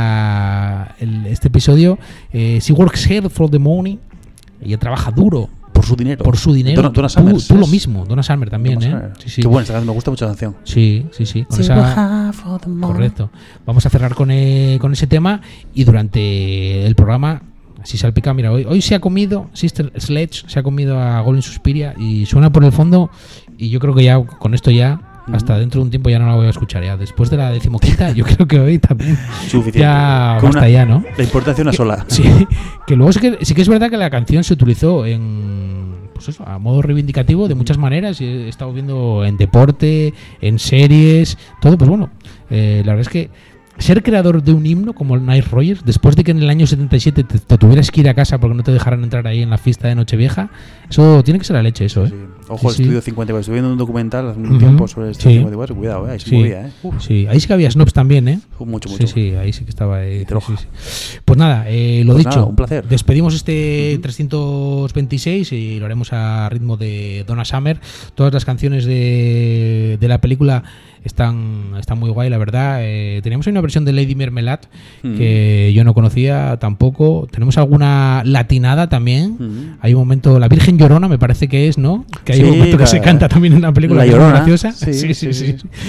la, el, este episodio. Eh, she works hard for the money. Ella trabaja duro. Por su dinero. Por su dinero. Donna, Donna tú, tú lo mismo, Donna Summer también, Donna ¿eh? Summer. Sí, sí. Qué buena esta canción, me gusta mucho la canción. Sí, sí, sí. Con esa... Correcto. Vamos a cerrar con, eh, con ese tema y durante el programa, así salpica, mira, hoy, hoy se ha comido, Sister Sledge se ha comido a Golden Suspiria y suena por el fondo y yo creo que ya con esto ya hasta dentro de un tiempo ya no la voy a escuchar ya. Después de la decimoquinta, yo creo que hoy también suficiente. Ya con basta una, ya, ¿no? La importancia de una que, sola. Sí, que luego sí que, sí que es verdad que la canción se utilizó en, pues eso, a modo reivindicativo de muchas maneras. He estado viendo en deporte, en series, todo. Pues bueno, eh, la verdad es que ser creador de un himno como el Nile Rogers, después de que en el año setenta y siete te, te tuvieras que ir a casa porque no te dejaran entrar ahí en la fiesta de Nochevieja, eso tiene que ser la leche, eso, ¿eh? Sí. Ojo, sí, Estudio sí. cincuenta y cuatro. Estuve viendo un documental hace un Uh-huh. tiempo sobre el Estudio Sí. cincuenta y cuatro. Cuidado, eh, ahí se Sí. movía, ¿eh? Uf. Sí, ahí sí que había snobs también, ¿eh? Uf, mucho, mucho. Sí, sí, ahí sí que estaba. Eh, Te sí, sí. Pues nada, eh, lo Pues dicho, nada, un placer. despedimos este Uh-huh. trescientos veintiséis y lo haremos a ritmo de Donna Summer. Todas las canciones de, de la película están, están muy guay, la verdad. Eh, teníamos una versión de Lady Marmalade Uh-huh. que yo no conocía tampoco. Tenemos alguna latinada también. Uh-huh. Hay un momento, La Virgen Llorona me parece que es, ¿no? Que hay Sí, un momento que la- se canta también en una película La que es muy Llorona. graciosa. Sí, Sí, sí, sí, sí. sí.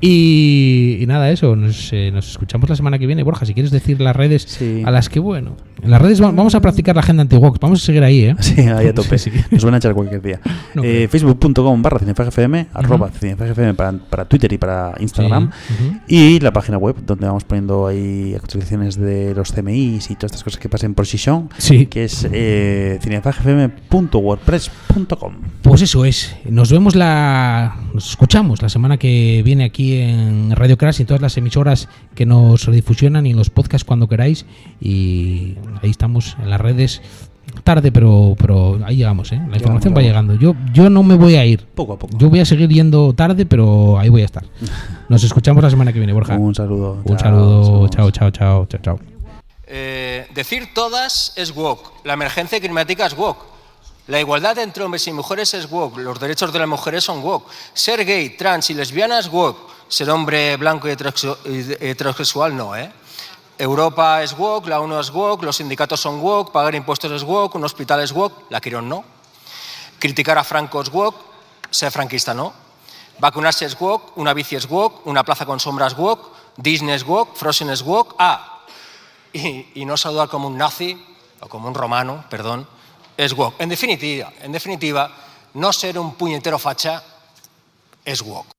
Y, y nada, eso, nos, eh, nos escuchamos la semana que viene. Borja, si quieres decir las redes Sí. a las que, bueno, en las redes va- vamos a practicar la agenda anti-woke, vamos a seguir ahí, ¿eh? Sí, ahí a tope. Sí, sí. Nos van a echar cualquier día. No, eh, creo. Facebook.com barra CinefagFM, arroba CinefagFM para, para Twitter y para Instagram. Sí, ujú. Y la página web donde vamos poniendo ahí actualizaciones de los C M Is y todas estas cosas que pasen por Xixón, Sí. que es eh, cinefagfm punto wordpress punto com. Pues eso es. Nos vemos la. Nos escuchamos la semana que viene aquí en Radio Crash y en todas las emisoras que nos redifusionan y en los podcasts cuando queráis. Y ahí estamos en las redes. Tarde, pero pero ahí llegamos, ¿eh? La información va llegando. Yo, yo no me voy a ir. Poco a poco. Yo voy a seguir yendo tarde, pero ahí voy a estar. Nos escuchamos la semana que viene, Borja. Un saludo. Un Chao, saludo. saludos. Chao, chao, chao, chao, chao. Eh, decir todas es woke. La emergencia climática es woke. La igualdad entre hombres y mujeres es woke. Los derechos de las mujeres son woke. Ser gay, trans y lesbiana es woke. Ser hombre blanco y heterosexu- y heterosexual no, ¿eh? Europa es woke, la ONU es woke, los sindicatos son woke, pagar impuestos es woke, un hospital es woke, la Quirón no. Criticar a Franco es woke, ser franquista no. Vacunarse es woke, una bici es woke, una plaza con sombras es woke, Disney es woke, Frozen es woke. Ah, y, y no saludar como un nazi o como un romano, perdón, es woke. En definitiva, en definitiva, no ser un puñetero facha es woke.